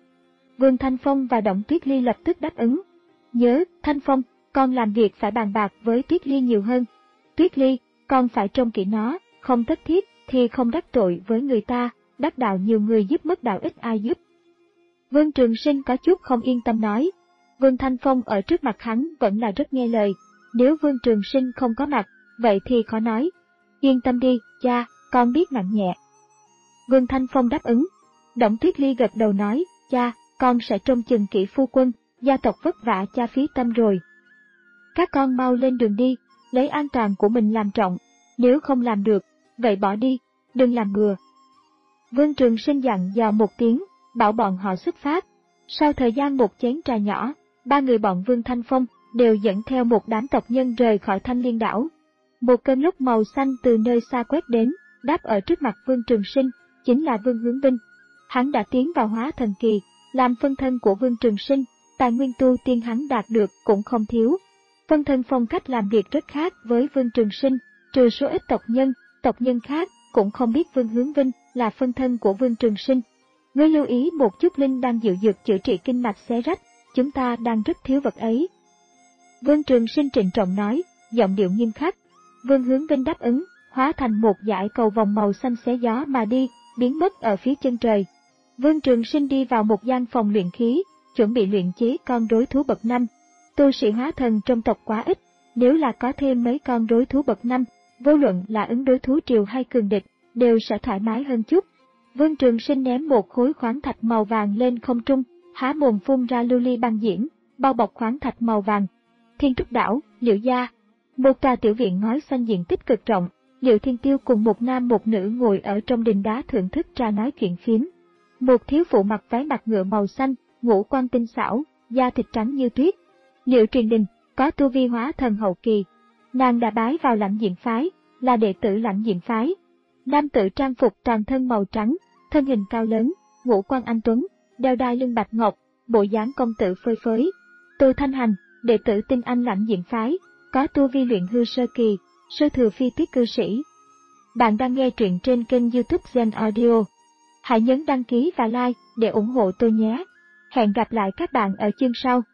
Vương Thanh Phong và Đổng Tuyết Ly lập tức đáp ứng. Nhớ, Thanh Phong, con làm việc phải bàn bạc với Tuyết Ly nhiều hơn. Tuyết Ly, con phải trông kỹ nó, không tất thiết thì không đắc tội với người ta, đắc đạo nhiều người giúp mất đạo ít ai giúp. Vương Trường Sinh có chút không yên tâm nói. Vương Thanh Phong ở trước mặt hắn vẫn là rất nghe lời, nếu Vương Trường Sinh không có mặt, vậy thì khó nói. Yên tâm đi, cha, con biết nặng nhẹ. Vương Thanh Phong đáp ứng. Đổng Tuyết Ly gật đầu nói, cha, con sẽ trông chừng kỹ phu quân, gia tộc vất vả cha phí tâm rồi. Các con mau lên đường đi, lấy an toàn của mình làm trọng, nếu không làm được, vậy bỏ đi, đừng làm bừa. Vương Trường Sinh dặn dò một tiếng, bảo bọn họ xuất phát. Sau thời gian một chén trà nhỏ, ba người bọn Vương Thanh Phong đều dẫn theo một đám tộc nhân rời khỏi Thanh Liên đảo. Một cơn lốc màu xanh từ nơi xa quét đến, đáp ở trước mặt Vương Trường Sinh, chính là Vương Hướng Vinh. Hắn đã tiến vào hóa thần kỳ, làm phân thân của Vương Trường Sinh, tài nguyên tu tiên hắn đạt được cũng không thiếu. Phân thân phong cách làm việc rất khác với Vương Trường Sinh, trừ số ít tộc nhân, tộc nhân khác cũng không biết Vương Hướng Vinh là phân thân của Vương Trường Sinh. Ngươi lưu ý một chút, Linh đang dịu dược chữa trị kinh mạch xé rách, chúng ta đang rất thiếu vật ấy. Vương Trường Sinh trịnh trọng nói, giọng điệu nghiêm khắc. Vương Hướng Vinh đáp ứng, hóa thành một dải cầu vòng màu xanh xé gió mà đi, biến mất ở phía chân trời. Vương Trường Sinh đi vào một gian phòng luyện khí, chuẩn bị luyện chế con rối thú bậc năm. Tu sĩ hóa thần trong tộc quá ít, nếu là có thêm mấy con rối thú bậc năm, vô luận là ứng đối thú triều hay cường địch, đều sẽ thoải mái hơn chút. Vương Trường Sinh ném một khối khoáng thạch màu vàng lên không trung, há mồm phun ra lưu ly băng diễm, bao bọc khoáng thạch màu vàng. Thiên Trúc đảo, Liễu gia. Một tòa tiểu viện ngói xanh diện tích cực rộng, Liễu Thiên Tiêu cùng một nam một nữ ngồi ở trong đình đá thưởng thức trà nói chuyện phiếm. Một thiếu phụ mặc váy mặt ngựa màu xanh, ngũ quan tinh xảo, da thịt trắng như tuyết. Liễu Truyền Đình có tu vi hóa thần hậu kỳ, nàng đã bái vào Lãnh Diện phái, là đệ tử Lãnh Diện phái. Nam tử trang phục toàn thân màu trắng, thân hình cao lớn, ngũ quan anh tuấn, đeo đai lưng bạch ngọc, bộ dáng công tử phơi phới. Từ Thanh Hành, đệ tử Tinh Anh Lãnh Diện phái, có tu vi luyện hư sơ kỳ, sơ thừa phi tuyết cư sĩ. Bạn đang nghe truyện trên kênh YouTube Gen Audio. Hãy nhấn đăng ký và like để ủng hộ tôi nhé. Hẹn gặp lại các bạn ở chương sau.